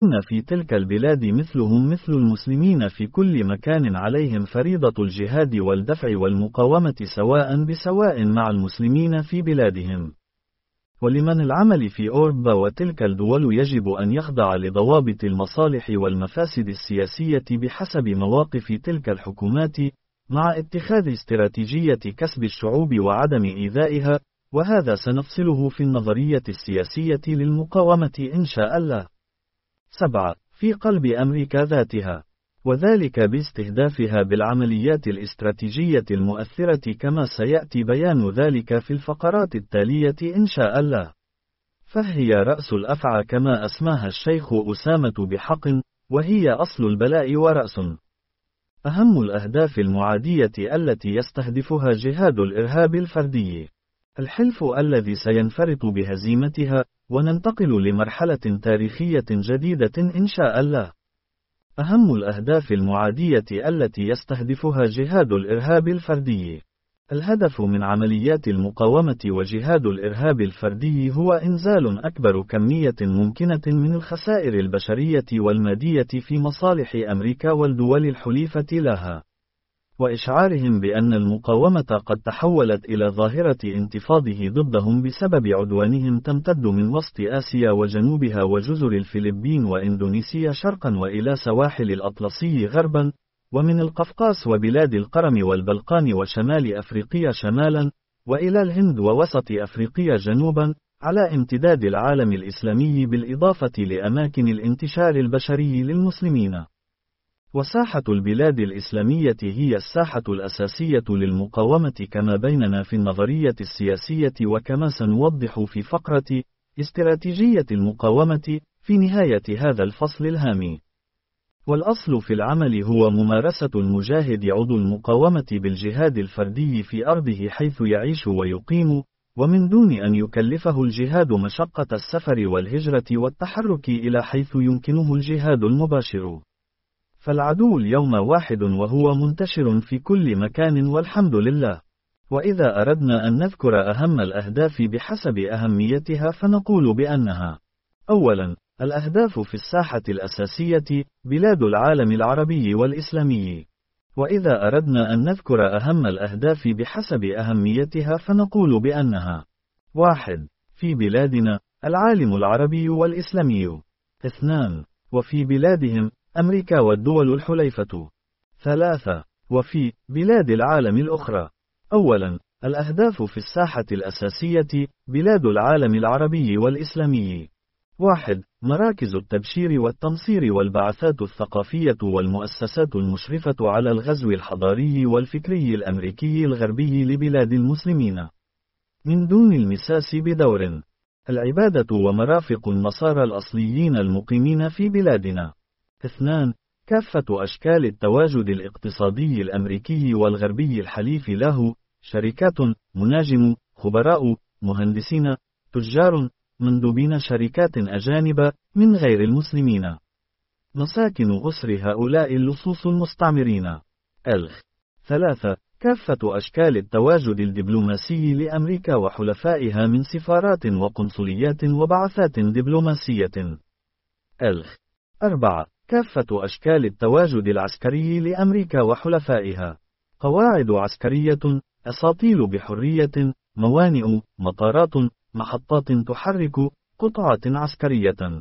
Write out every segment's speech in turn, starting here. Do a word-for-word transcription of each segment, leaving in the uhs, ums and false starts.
في تلك البلاد مثلهم مثل المسلمين في كل مكان، عليهم فريضة الجهاد والدفع والمقاومة سواء بسواء مع المسلمين في بلادهم. ولمن العمل في أوروبا وتلك الدول يجب أن يخضع لضوابط المصالح والمفاسد السياسية بحسب مواقف تلك الحكومات، مع اتخاذ استراتيجية كسب الشعوب وعدم إيذائها، وهذا سنفصله في النظرية السياسية للمقاومة إن شاء الله. سبعة. في قلب أمريكا ذاتها، وذلك باستهدافها بالعمليات الاستراتيجية المؤثرة، كما سيأتي بيان ذلك في الفقرات التالية إن شاء الله. فهي رأس الأفعى كما أسماها الشيخ أسامة بحق، وهي أصل البلاء ورأس أهم الأهداف المعادية التي يستهدفها جهاد الإرهاب الفردي، الحلف الذي سينفرط بهزيمتها، وننتقل لمرحلة تاريخية جديدة إن شاء الله. أهم الأهداف المعادية التي يستهدفها جهاد الإرهاب الفردي. الهدف من عمليات المقاومة وجهاد الإرهاب الفردي هو إنزال أكبر كمية ممكنة من الخسائر البشرية والمادية في مصالح أمريكا والدول الحليفة لها، وإشعارهم بأن المقاومة قد تحولت إلى ظاهرة انتفاضه ضدهم بسبب عدوانهم تمتد من وسط آسيا وجنوبها وجزر الفلبين وإندونيسيا شرقا، وإلى سواحل الأطلسي غربا، ومن القفقاس وبلاد القرم والبلقان وشمال أفريقيا شمالا، وإلى الهند ووسط أفريقيا جنوبا، على امتداد العالم الإسلامي بالإضافة لأماكن الانتشار البشري للمسلمين. وساحة البلاد الإسلامية هي الساحة الأساسية للمقاومة كما بيننا في النظرية السياسية، وكما سنوضح في فقرة استراتيجية المقاومة في نهاية هذا الفصل الهام. والأصل في العمل هو ممارسة المجاهد عضو المقاومة بالجهاد الفردي في أرضه حيث يعيش ويقيم، ومن دون أن يكلفه الجهاد مشقة السفر والهجرة والتحرك إلى حيث يمكنه الجهاد المباشر. فالعدو اليوم واحد وهو منتشر في كل مكان والحمد لله. وإذا أردنا أن نذكر أهم الأهداف بحسب أهميتها فنقول بأنها: أولاً، الأهداف في الساحة الأساسية بلاد العالم العربي والإسلامي. وإذا أردنا أن نذكر أهم الأهداف بحسب أهميتها فنقول بأنها: واحد، في بلادنا العالم العربي والإسلامي. اثنان، وفي بلادهم أمريكا والدول الحليفة. ثلاثة، وفي بلاد العالم الأخرى. أولاً، الأهداف في الساحة الأساسية بلاد العالم العربي والإسلامي. واحد، مراكز التبشير والتنصير والبعثات الثقافية والمؤسسات المشرفة على الغزو الحضاري والفكري الأمريكي الغربي لبلاد المسلمين، من دون المساس بدور. العبادة ومرافق النصارى الأصليين المقيمين في بلادنا. اثنان، كافة أشكال التواجد الاقتصادي الأمريكي والغربي الحليف له، شركات، مناجم، خبراء، مهندسين، تجار، مندوبين شركات أجانب من غير المسلمين، مساكن أسر هؤلاء اللصوص المستعمرين. الخ. ثلاثة، كافة أشكال التواجد الدبلوماسي لأمريكا وحلفائها من سفارات وقنصليات وبعثات دبلوماسية. الخ. أربعة، كافة أشكال التواجد العسكري لأمريكا وحلفائها، قواعد عسكرية، أساطيل بحرية، موانئ، مطارات، محطات تحرك، قطعة عسكرية.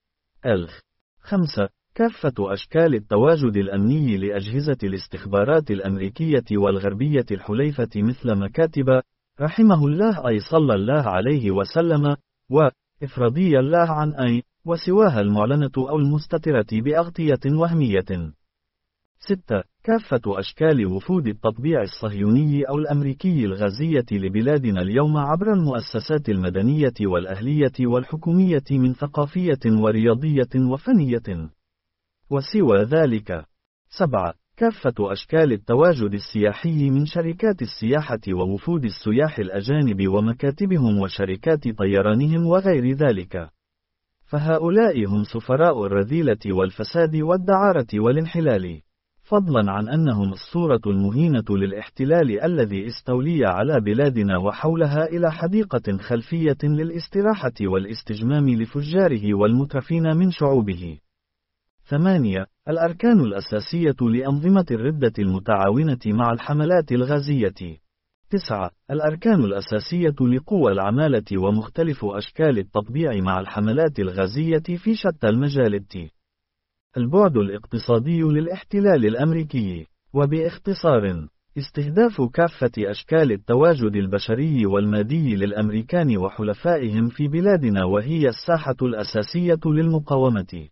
الخ. خمسة، كافة أشكال التواجد الأمني لأجهزة الاستخبارات الأمريكية والغربية الحليفة مثل مكاتب رحمه الله أي صلى الله عليه وسلم، وإفرادي الله عن أي، وسواها المعلنة أو المستترة بأغطية وهمية. ستة، كافة أشكال وفود التطبيع الصهيوني أو الأمريكي الغازية لبلادنا اليوم عبر المؤسسات المدنية والأهلية والحكومية من ثقافية ورياضية وفنية وسوى ذلك. سبعة، كافة أشكال التواجد السياحي من شركات السياحة ووفود السياح الأجانب ومكاتبهم وشركات طيرانهم وغير ذلك، فهؤلاء هم سفراء الرذيلة والفساد والدعارة والانحلال، فضلا عن أنهم الصورة المهينة للاحتلال الذي استولي على بلادنا وحولها إلى حديقة خلفية للاستراحة والاستجمام لفجاره والمترفين من شعوبه. ثمانية. الأركان الأساسية لأنظمة الردة المتعاونة مع الحملات الغازية. تسعة. الأركان الأساسية لقوى العمالة ومختلف أشكال التطبيع مع الحملات الغازية في شتى المجالات. البعد الاقتصادي للاحتلال الأمريكي. وباختصار، استهداف كافة أشكال التواجد البشري والمادي للأمريكان وحلفائهم في بلادنا، وهي الساحة الأساسية للمقاومة.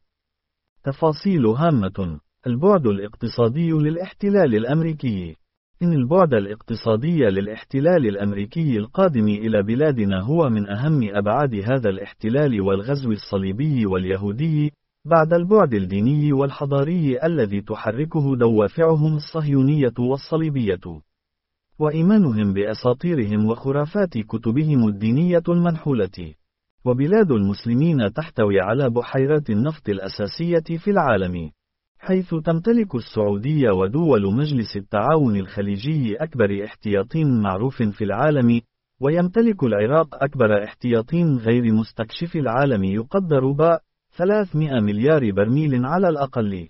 تفاصيل هامة. البعد الاقتصادي للاحتلال الأمريكي. إن البعد الاقتصادي للاحتلال الأمريكي القادم إلى بلادنا هو من أهم أبعاد هذا الاحتلال والغزو الصليبي واليهودي، بعد البعد الديني والحضاري الذي تحركه دوافعهم الصهيونية والصليبية، وإيمانهم بأساطيرهم وخرافات كتبهم الدينية المنحولة. وبلاد المسلمين تحتوي على بحيرات النفط الأساسية في العالم، حيث تمتلك السعودية ودول مجلس التعاون الخليجي أكبر احتياط معروف في العالم، ويمتلك العراق أكبر احتياط غير مستكشف العالم يقدر ب ثلاثمائة مليار برميل على الأقل.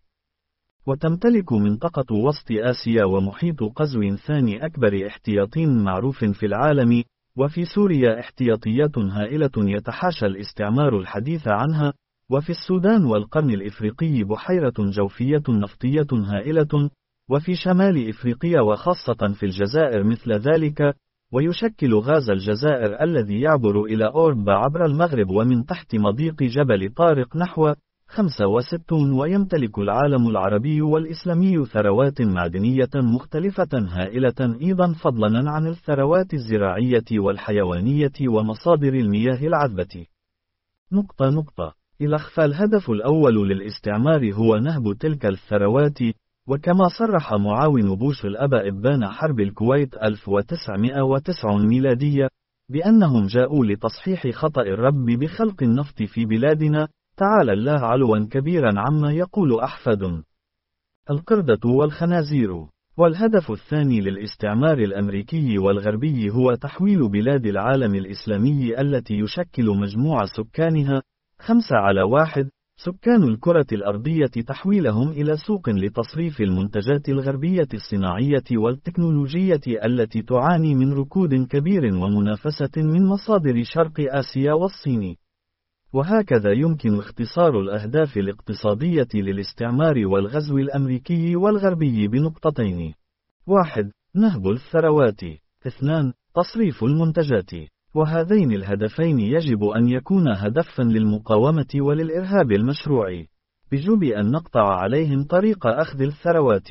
وتمتلك منطقة وسط آسيا ومحيط قزوين ثاني أكبر احتياط معروف في العالم، وفي سوريا احتياطيات هائلة يتحاشى الاستعمار الحديث عنها، وفي السودان والقرن الإفريقي بحيرة جوفية نفطية هائلة، وفي شمال إفريقيا وخاصة في الجزائر مثل ذلك، ويشكل غاز الجزائر الذي يعبر إلى أوروبا عبر المغرب ومن تحت مضيق جبل طارق نحو خمسة وستين. ويمتلك العالم العربي والإسلامي ثروات معدنية مختلفة هائلة أيضا، فضلا عن الثروات الزراعية والحيوانية ومصادر المياه العذبة. نقطة نقطة إلخ الهدف الأول للاستعمار هو نهب تلك الثروات، وكما صرح معاون بوش الأب إبان حرب الكويت ألف وتسعمائة وتسعين ميلادية بأنهم جاءوا لتصحيح خطأ الرب بخلق النفط في بلادنا، تعالى الله علوا كبيرا عما يقول أحفاد القردة والخنازير. والهدف الثاني للاستعمار الأمريكي والغربي هو تحويل بلاد العالم الإسلامي التي يشكل مجموع سكانها خمسة على واحد سكان الكرة الأرضية، تحويلهم إلى سوق لتصريف المنتجات الغربية الصناعية والتكنولوجية التي تعاني من ركود كبير ومنافسة من مصادر شرق آسيا والصين. وهكذا يمكن اختصار الأهداف الاقتصادية للاستعمار والغزو الأمريكي والغربي بنقطتين: واحد. نهب الثروات. اثنان. تصريف المنتجات. وهذين الهدفين يجب أن يكون هدفا للمقاومة وللإرهاب المشروع، بجب أن نقطع عليهم طريق أخذ الثروات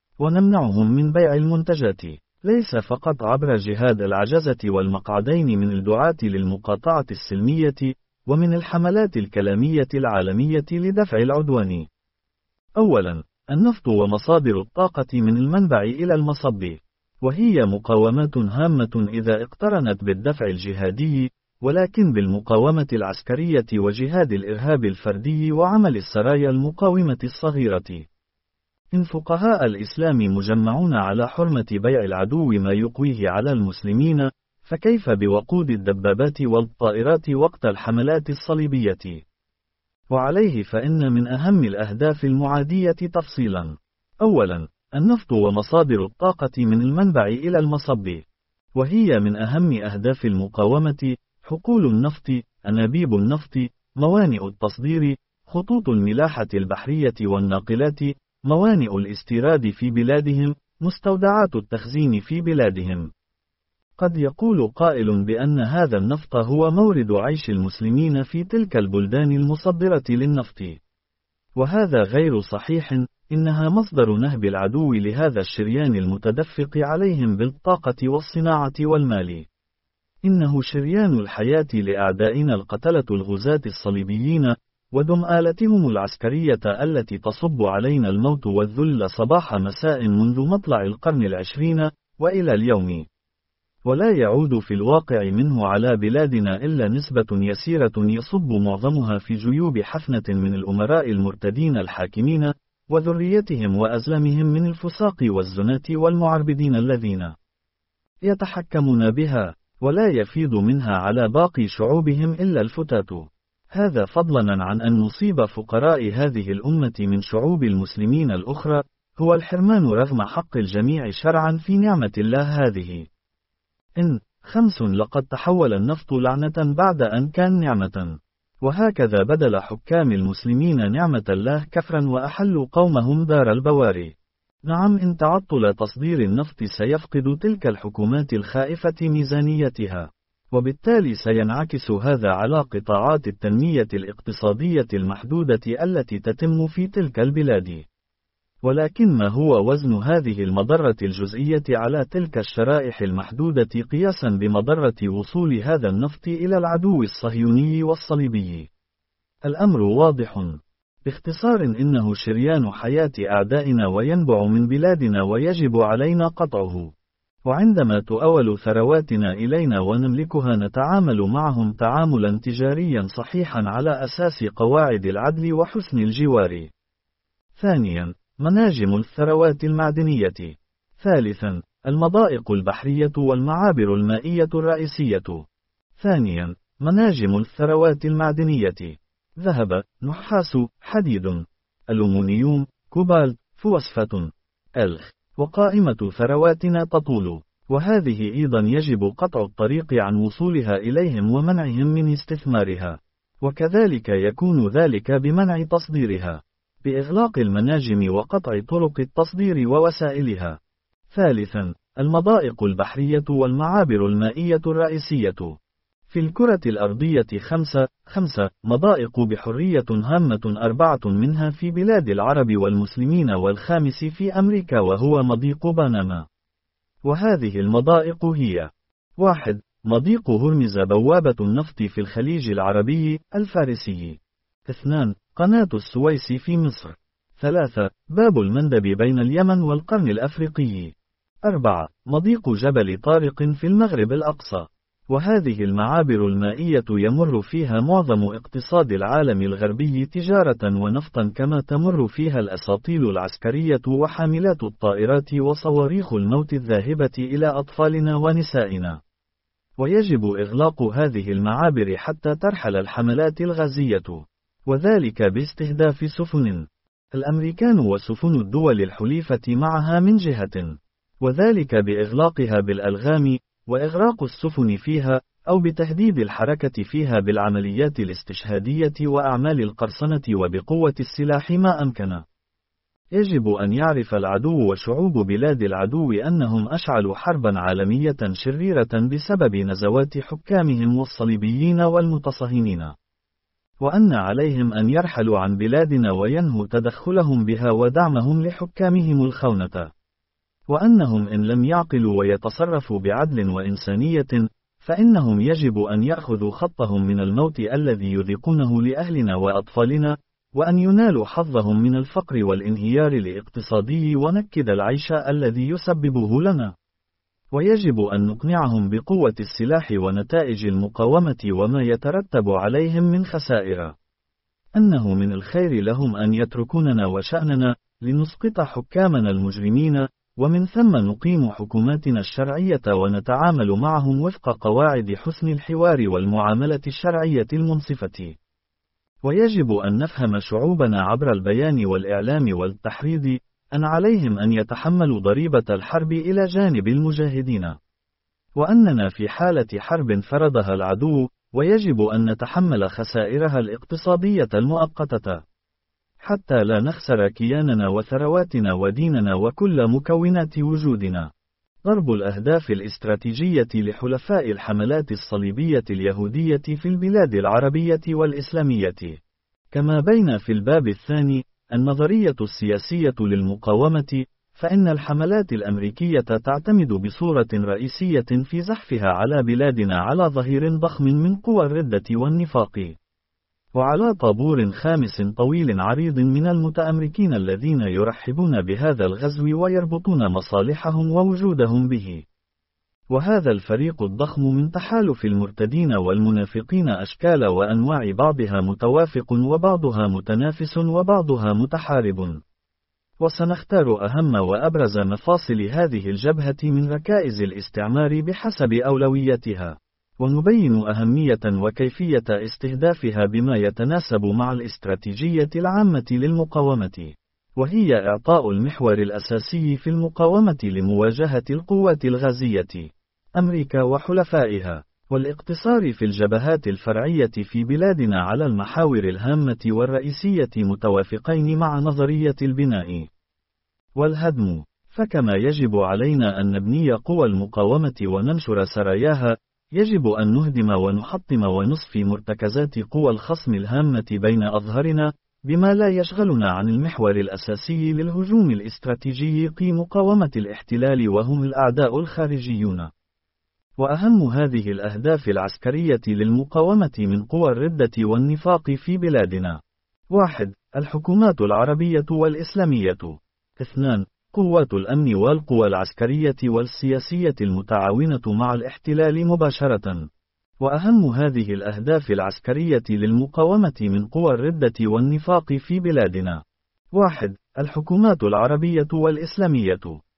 ونمنعهم من بيع المنتجات، ليس فقط عبر جهاد العجزة والمقعدين من الدعاة للمقاطعة السلمية ومن الحملات الكلامية العالمية لدفع العدوان. أولا، النفط ومصادر الطاقة من المنبع إلى المصب، وهي مقاومات هامة إذا اقترنت بالدفع الجهادي، ولكن بالمقاومة العسكرية وجهاد الإرهاب الفردي وعمل السرايا المقاومة الصغيرة. إن فقهاء الإسلام مجمعون على حرمة بيع العدو ما يقويه على المسلمين، فكيف بوقود الدبابات والطائرات وقت الحملات الصليبية؟ وعليه فإن من أهم الأهداف المعادية تفصيلا: أولا، النفط ومصادر الطاقة من المنبع إلى المصب، وهي من أهم أهداف المقاومة: حقول النفط، أنابيب النفط، موانئ التصدير، خطوط الملاحة البحرية والناقلات، موانئ الاستيراد في بلادهم، مستودعات التخزين في بلادهم. قد يقول قائل بأن هذا النفط هو مورد عيش المسلمين في تلك البلدان المصدرة للنفط، وهذا غير صحيح، إنها مصدر نهب العدو لهذا الشريان المتدفق عليهم بالطاقة والصناعة والمال. إنه شريان الحياة لأعدائنا القتلة الغزاة الصليبيين، ودم آلتهم العسكرية التي تصب علينا الموت والذل صباح مساء منذ مطلع القرن العشرين وإلى اليوم. ولا يعود في الواقع منه على بلادنا إلا نسبة يسيرة يصب معظمها في جيوب حفنة من الأمراء المرتدين الحاكمين وذريتهم وأزلامهم من الفساق والزناة والمعربدين الذين يتحكمون بها، ولا يفيض منها على باقي شعوبهم إلا الفتات. هذا فضلا عن أن نصيب فقراء هذه الأمة من شعوب المسلمين الأخرى، هو الحرمان رغم حق الجميع شرعا في نعمة الله هذه. إن خمس لقد تحول النفط لعنة بعد أن كان نعمة، وهكذا بدل حكام المسلمين نعمة الله كفرا وأحلوا قومهم دار البواري. نعم، إن تعطل تصدير النفط سيفقد تلك الحكومات الخائفة ميزانيتها، وبالتالي سينعكس هذا على قطاعات التنمية الاقتصادية المحدودة التي تتم في تلك البلاد. ولكن ما هو وزن هذه المضرة الجزئية على تلك الشرائح المحدودة قياسا بمضرة وصول هذا النفط إلى العدو الصهيوني والصليبي؟ الأمر واضح. باختصار، إنه شريان حياة أعدائنا وينبع من بلادنا ويجب علينا قطعه. وعندما تؤول ثرواتنا إلينا ونملكها نتعامل معهم تعاملا تجاريا صحيحا على أساس قواعد العدل وحسن الجوار. ثانيا، مناجم الثروات المعدنية. ثالثا، المضائق البحرية والمعابر المائية الرئيسية. ثانيا، مناجم الثروات المعدنية: ذهب، نحاس، حديد، ألومنيوم، كوبالت، فوسفات، ألخ. وقائمة ثرواتنا تطول، وهذه أيضا يجب قطع الطريق عن وصولها إليهم ومنعهم من استثمارها، وكذلك يكون ذلك بمنع تصديرها، بإغلاق المناجم وقطع طرق التصدير ووسائلها. ثالثا، المضائق البحرية والمعابر المائية الرئيسية. في الكرة الأرضية خمسة خمسة مضائق بحرية هامة، أربعة منها في بلاد العرب والمسلمين، والخامس في أمريكا وهو مضيق بنما. وهذه المضائق هي: واحد مضيق هرمز بوابة النفط في الخليج العربي الفارسي. اثنان قناة السويس في مصر. ثلاثة باب المندب بين اليمن والقرن الأفريقي. أربعة مضيق جبل طارق في المغرب الأقصى. وهذه المعابر المائية يمر فيها معظم اقتصاد العالم الغربي تجارة ونفطا، كما تمر فيها الأساطيل العسكرية وحاملات الطائرات وصواريخ الموت الذاهبة إلى أطفالنا ونسائنا. ويجب إغلاق هذه المعابر حتى ترحل الحملات الغازية، وذلك باستهداف سفن الأمريكان وسفن الدول الحليفة معها من جهة، وذلك بإغلاقها بالألغام وإغراق السفن فيها، أو بتهديد الحركة فيها بالعمليات الاستشهادية وأعمال القرصنة وبقوة السلاح ما أمكن. يجب أن يعرف العدو وشعوب بلاد العدو أنهم أشعلوا حربا عالمية شريرة بسبب نزوات حكامهم والصليبيين والمتصهينين، وأن عليهم أن يرحلوا عن بلادنا وينهوا تدخلهم بها ودعمهم لحكامهم الخونة، وأنهم إن لم يعقلوا ويتصرفوا بعدل وإنسانية، فإنهم يجب أن يأخذوا خطهم من الموت الذي يذيقونه لأهلنا وأطفالنا، وأن ينالوا حظهم من الفقر والانهيار الاقتصادي ونكد العيش الذي يسببه لنا. ويجب أن نقنعهم بقوة السلاح ونتائج المقاومة وما يترتب عليهم من خسائر، أنه من الخير لهم أن يتركوننا وشأننا لنسقط حكامنا المجرمين، ومن ثم نقيم حكوماتنا الشرعية ونتعامل معهم وفق قواعد حسن الحوار والمعاملة الشرعية المنصفة. ويجب أن نفهم شعوبنا عبر البيان والإعلام والتحريض أن عليهم أن يتحملوا ضريبة الحرب إلى جانب المجاهدين، وأننا في حالة حرب فرضها العدو، ويجب أن نتحمل خسائرها الاقتصادية المؤقتة، حتى لا نخسر كياننا وثرواتنا وديننا وكل مكونات وجودنا. ضرب الأهداف الاستراتيجية لحلفاء الحملات الصليبية اليهودية في البلاد العربية والإسلامية. كما بين في الباب الثاني النظرية السياسية للمقاومة، فإن الحملات الأمريكية تعتمد بصورة رئيسية في زحفها على بلادنا على ظهير ضخم من قوى الردة والنفاق، وعلى طابور خامس طويل عريض من المتأمركين الذين يرحبون بهذا الغزو ويربطون مصالحهم ووجودهم به. وهذا الفريق الضخم من تحالف المرتدين والمنافقين أشكال وأنواع، بعضها متوافق وبعضها متنافس وبعضها متحارب. وسنختار أهم وأبرز مفاصل هذه الجبهة من ركائز الاستعمار بحسب أولوياتها. ونبين أهمية وكيفية استهدافها بما يتناسب مع الاستراتيجية العامة للمقاومة، وهي إعطاء المحور الأساسي في المقاومة لمواجهة القوات الغازية أمريكا وحلفائها، والاقتصار في الجبهات الفرعية في بلادنا على المحاور الهامة والرئيسية متوافقين مع نظرية البناء والهدم. فكما يجب علينا أن نبني قوى المقاومة وننشر سراياها، يجب أن نهدم ونحطم ونصفي مرتكزات قوى الخصم الهامة بين أظهرنا، بما لا يشغلنا عن المحور الأساسي للهجوم الاستراتيجي في مقاومة الاحتلال، وهم الأعداء الخارجيون. وأهم هذه الأهداف العسكرية للمقاومة من قوى الردة والنفاق في بلادنا: واحد. الحكومات العربية والإسلامية. اثنان. قوات الأمن والقوى العسكرية والسياسية المتعاونة مع الاحتلال مباشرة. وأهم هذه الأهداف العسكرية للمقاومة من قوى الردة والنفاق في بلادنا: واحد. الحكومات العربية والإسلامية،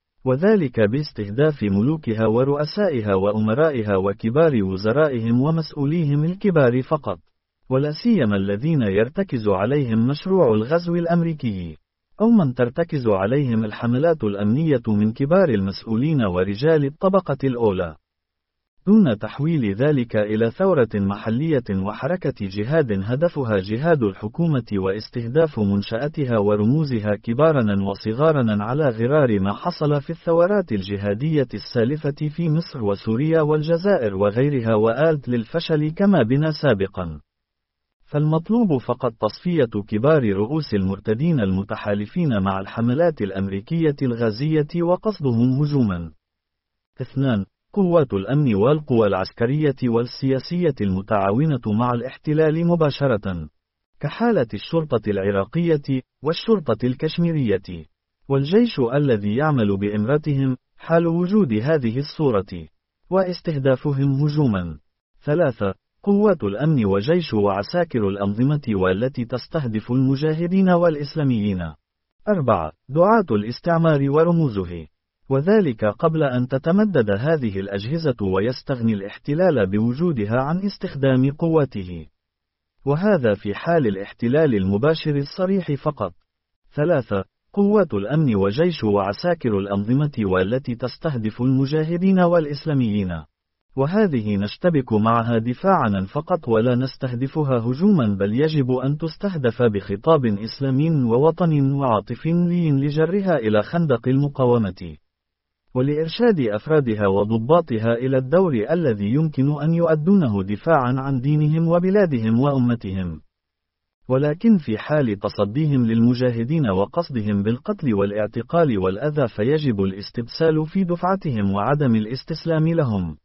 وذلك باستهداف ملوكها ورؤسائها وأمرائها وكبار وزرائهم ومسؤوليهم الكبار فقط، ولا سيما الذين يرتكز عليهم مشروع الغزو الأمريكي، أو من ترتكز عليهم الحملات الأمنية من كبار المسؤولين ورجال الطبقة الأولى، دون تحويل ذلك إلى ثورة محلية وحركة جهاد هدفها جهاد الحكومة واستهداف منشأتها ورموزها كبارا وصغارا، على غرار ما حصل في الثورات الجهادية السالفة في مصر وسوريا والجزائر وغيرها، وآلت للفشل كما بنا سابقا. فالمطلوب فقط تصفية كبار رؤوس المرتدين المتحالفين مع الحملات الأمريكية الغازية وقصدهم هجوما. اثنان. قوات الأمن والقوى العسكرية والسياسية المتعاونة مع الاحتلال مباشرة، كحالة الشرطة العراقية والشرطة الكشميرية والجيش الذي يعمل بإمرتهم حال وجود هذه الصورة، واستهدافهم هجوما. ثلاثة. قوات الأمن وجيش وعساكر الأنظمة والتي تستهدف المجاهدين والإسلاميين. أربعة. دعاة الاستعمار ورموزه، وذلك قبل أن تتمدد هذه الأجهزة ويستغني الاحتلال بوجودها عن استخدام قواته، وهذا في حال الاحتلال المباشر الصريح فقط. ثلاثة. قوات الأمن وجيش وعساكر الأنظمة والتي تستهدف المجاهدين والإسلاميين، وهذه نشتبك معها دفاعا فقط ولا نستهدفها هجوما، بل يجب أن تستهدف بخطاب إسلامي ووطني وعاطفي لجرها إلى خندق المقاومة، ولإرشاد أفرادها وضباطها إلى الدور الذي يمكن أن يؤدونه دفاعا عن دينهم وبلادهم وأمتهم. ولكن في حال تصديهم للمجاهدين وقصدهم بالقتل والاعتقال والأذى، فيجب الاستبسال في دفعتهم وعدم الاستسلام لهم،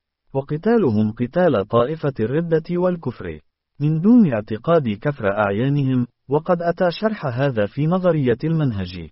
وقتالهم قتال طائفة الردة والكفر، من دون اعتقاد كفر أعيانهم، وقد أتى شرح هذا في نظرية المنهج.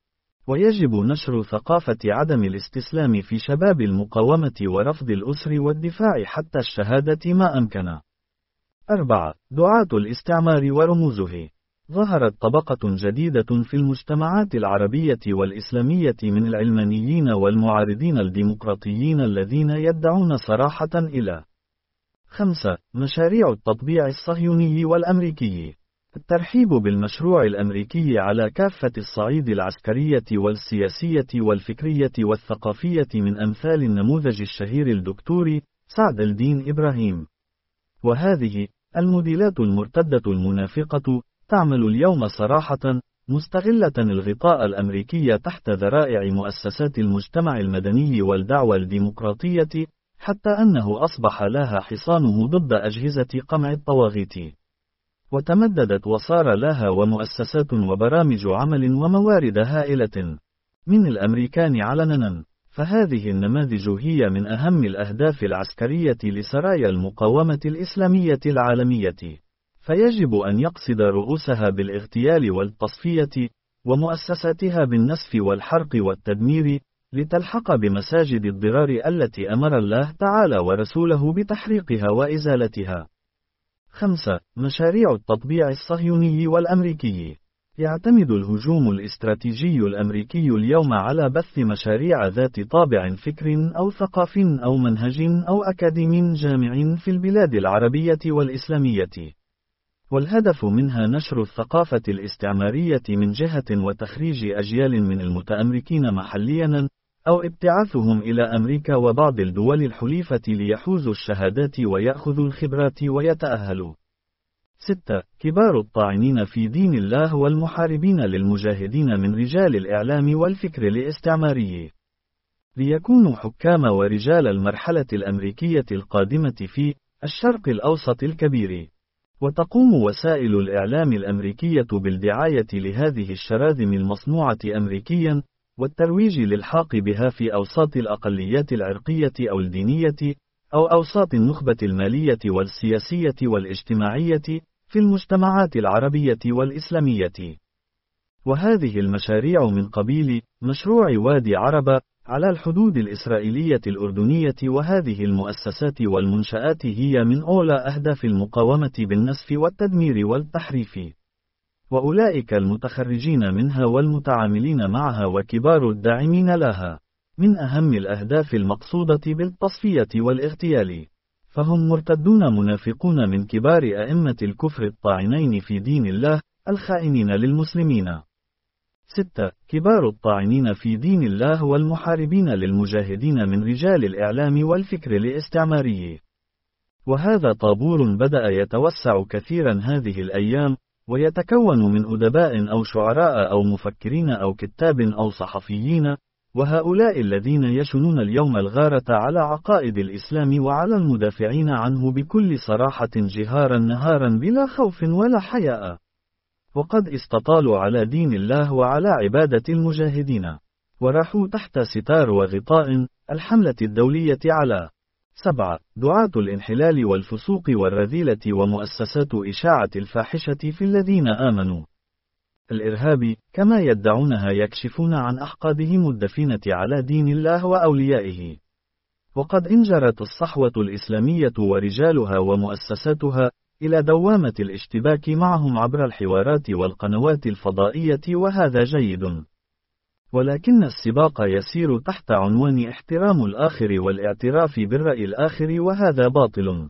ويجب نشر ثقافة عدم الاستسلام في شباب المقاومة ورفض الأسر والدفاع حتى الشهادة ما أمكن. أربعة. دعاة الاستعمار ورموزه. ظهرت طبقة جديدة في المجتمعات العربية والإسلامية من العلمانيين والمعارضين الديمقراطيين الذين يدعون صراحة إلى: خمسة. مشاريع التطبيع الصهيوني والأمريكي. الترحيب بالمشروع الأمريكي على كافة الصعيد العسكرية والسياسية والفكرية والثقافية، من أمثال النموذج الشهير الدكتور سعد الدين إبراهيم. وهذه الموديلات المرتدة المنافقة تعمل اليوم صراحة، مستغلة الغطاء الأمريكي تحت ذرائع مؤسسات المجتمع المدني والدعوة الديمقراطية، حتى أنه أصبح لها حصانه ضد أجهزة قمع الطواغيت، وتمددت وصار لها ومؤسسات وبرامج عمل وموارد هائلة من الأمريكان علنا. فهذه النماذج هي من أهم الأهداف العسكرية لسرايا المقاومة الإسلامية العالمية، فيجب أن يقصد رؤوسها بالاغتيال والتصفية، ومؤسساتها بالنسف والحرق والتدمير، لتلحق بمساجد الضرار التي أمر الله تعالى ورسوله بتحريقها وإزالتها. خمسة. مشاريع التطبيع الصهيوني والأمريكي. يعتمد الهجوم الاستراتيجي الأمريكي اليوم على بث مشاريع ذات طابع فكري أو ثقافي أو منهجي أو أكاديمي جامع في البلاد العربية والإسلامية، والهدف منها نشر الثقافة الاستعمارية من جهة وتخريج أجيال من المتأمركين محلياً، أو ابتعاثهم إلى أمريكا وبعض الدول الحليفة ليحوزوا الشهادات ويأخذوا الخبرات ويتأهلوا. ستة. كبار الطاعنين في دين الله والمحاربين للمجاهدين من رجال الإعلام والفكر الاستعماري، ليكونوا حكام ورجال المرحلة الأمريكية القادمة في الشرق الأوسط الكبير. وتقوم وسائل الإعلام الأمريكية بالدعاية لهذه الشراذم المصنوعة أمريكياً، والترويج للحاق بها في أوساط الأقليات العرقية أو الدينية، أو أوساط النخبة المالية والسياسية والاجتماعية في المجتمعات العربية والإسلامية. وهذه المشاريع من قبيل مشروع وادي عربة على الحدود الإسرائيلية الأردنية، وهذه المؤسسات والمنشآت هي من أولى أهداف المقاومة بالنسف والتدمير والتحريف. وأولئك المتخرجين منها والمتعاملين معها وكبار الداعمين لها من أهم الأهداف المقصودة بالتصفية والاغتيال، فهم مرتدون منافقون من كبار أئمة الكفر الطاعنين في دين الله الخائنين للمسلمين. ستة. كبار الطاعنين في دين الله والمحاربين للمجاهدين من رجال الإعلام والفكر الاستعماري. وهذا طابور بدأ يتوسع كثيرا هذه الأيام، ويتكون من أدباء أو شعراء أو مفكرين أو كتاب أو صحفيين، وهؤلاء الذين يشنون اليوم الغارة على عقائد الإسلام وعلى المدافعين عنه بكل صراحة جهارا نهارا بلا خوف ولا حياء. وقد استطالوا على دين الله وعلى عبادة المجاهدين، وراحوا تحت ستار وغطاء الحملة الدولية على سبعة. دعاة الانحلال والفسوق والرذيلة ومؤسسات إشاعة الفاحشة في الذين آمنوا الإرهاب كما يدعونها، يكشفون عن أحقادهم الدفينة على دين الله وأوليائه. وقد انجرت الصحوة الإسلامية ورجالها ومؤسساتها إلى دوامة الاشتباك معهم عبر الحوارات والقنوات الفضائية، وهذا جيد. ولكن السباق يسير تحت عنوان احترام الآخر والاعتراف بالرأي الآخر، وهذا باطل.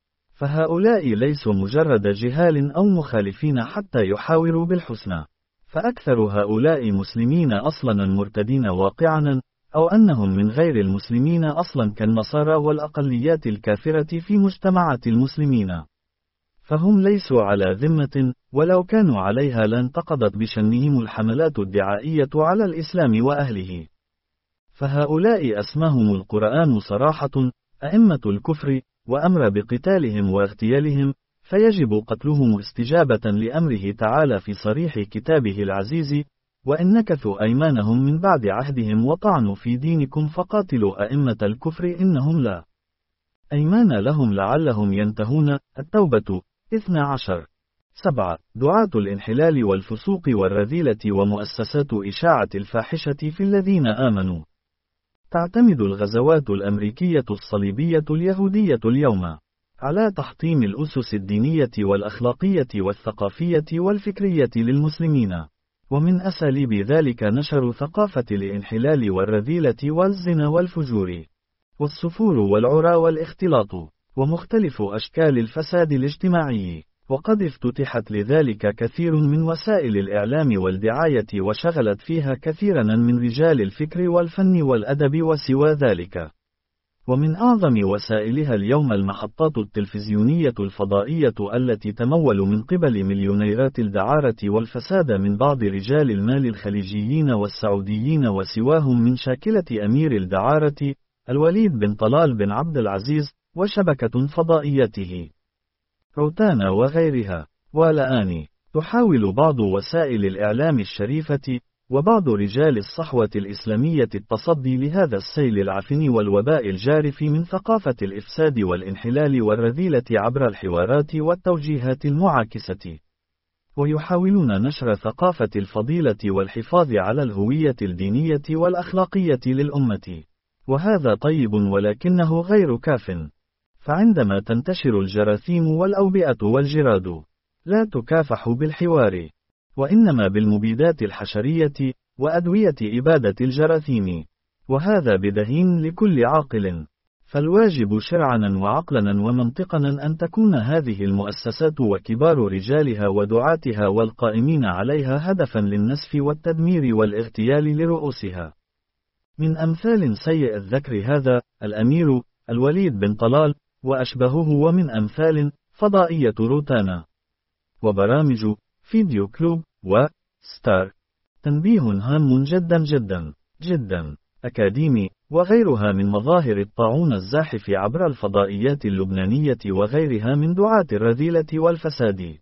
فهؤلاء ليسوا مجرد جهال أو مخالفين حتى يحاوروا بالحسنى، فأكثر هؤلاء مسلمين أصلا مرتدين واقعا، أو أنهم من غير المسلمين أصلا كالنصارى والأقليات الكافرة في مجتمعات المسلمين. فهم ليسوا على ذمة، ولو كانوا عليها لانتقضت بشنهم الحملات الدعائية على الإسلام وأهله. فهؤلاء أسماهم القرآن صراحة أئمة الكفر، وأمر بقتالهم واغتيالهم، فيجب قتلهم استجابة لأمره تعالى في صريح كتابه العزيز: وإن نكثوا أيمانهم من بعد عهدهم وطعنوا في دينكم فقاتلوا أئمة الكفر إنهم لا أيمان لهم لعلهم ينتهون. التوبة اثنى عشر. سبعة. دعاة الانحلال والفسوق والرذيلة ومؤسسات إشاعة الفاحشة في الذين آمنوا. تعتمد الغزوات الأمريكية الصليبية اليهودية اليوم على تحطيم الأسس الدينية والأخلاقية والثقافية والفكرية للمسلمين، ومن أساليب ذلك نشر ثقافة الانحلال والرذيلة والزنا والفجور والسفور والعرى والاختلاط ومختلف أشكال الفساد الاجتماعي. وقد افتتحت لذلك كثير من وسائل الإعلام والدعاية، وشغلت فيها كثيرا من رجال الفكر والفن والأدب وسوى ذلك. ومن أعظم وسائلها اليوم المحطات التلفزيونية الفضائية التي تمول من قبل مليونيرات الدعارة والفساد من بعض رجال المال الخليجيين والسعوديين وسواهم من شاكلة أمير الدعارة الوليد بن طلال بن عبد العزيز وشبكة فضائيته روتانا وغيرها. والآن تحاول بعض وسائل الإعلام الشريفة وبعض رجال الصحوة الإسلامية التصدي لهذا السيل العفن والوباء الجارف من ثقافة الإفساد والانحلال والرذيلة عبر الحوارات والتوجيهات المعاكسة، ويحاولون نشر ثقافة الفضيلة والحفاظ على الهوية الدينية والأخلاقية للأمة. وهذا طيب، ولكنه غير كاف. فعندما تنتشر الجراثيم والأوبئة والجراد لا تكافح بالحوار، وإنما بالمبيدات الحشرية، وأدوية إبادة الجراثيم. وهذا بدهين لكل عاقل. فالواجب شرعا وعقلا ومنطقا أن تكون هذه المؤسسات وكبار رجالها ودعاتها والقائمين عليها هدفا للنسف والتدمير والاغتيال لرؤوسها. من أمثال سيء الذكر هذا الأمير الوليد بن طلال وأشبهه، ومن أمثال فضائية روتانا وبرامج فيديو كلوب وستار. تنبيه هام جدا جدا جدا أكاديمي وغيرها من مظاهر الطاعون الزاحف عبر الفضائيات اللبنانية وغيرها من دعاة الرذيلة والفساد.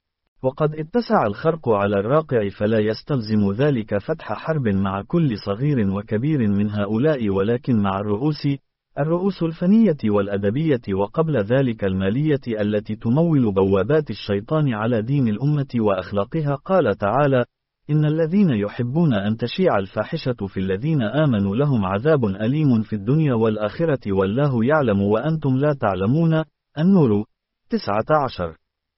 وقد اتسع الخرق على الراقع، فلا يستلزم ذلك فتح حرب مع كل صغير وكبير من هؤلاء، ولكن مع الرؤوس الرؤوس الفنية والأدبية، وقبل ذلك المالية التي تمول بوابات الشيطان على دين الأمة وأخلاقها. قال تعالى: إن الذين يحبون أن تشيع الفاحشة في الذين آمنوا لهم عذاب أليم في الدنيا والآخرة والله يعلم وأنتم لا تعلمون. النور تسعة عشر.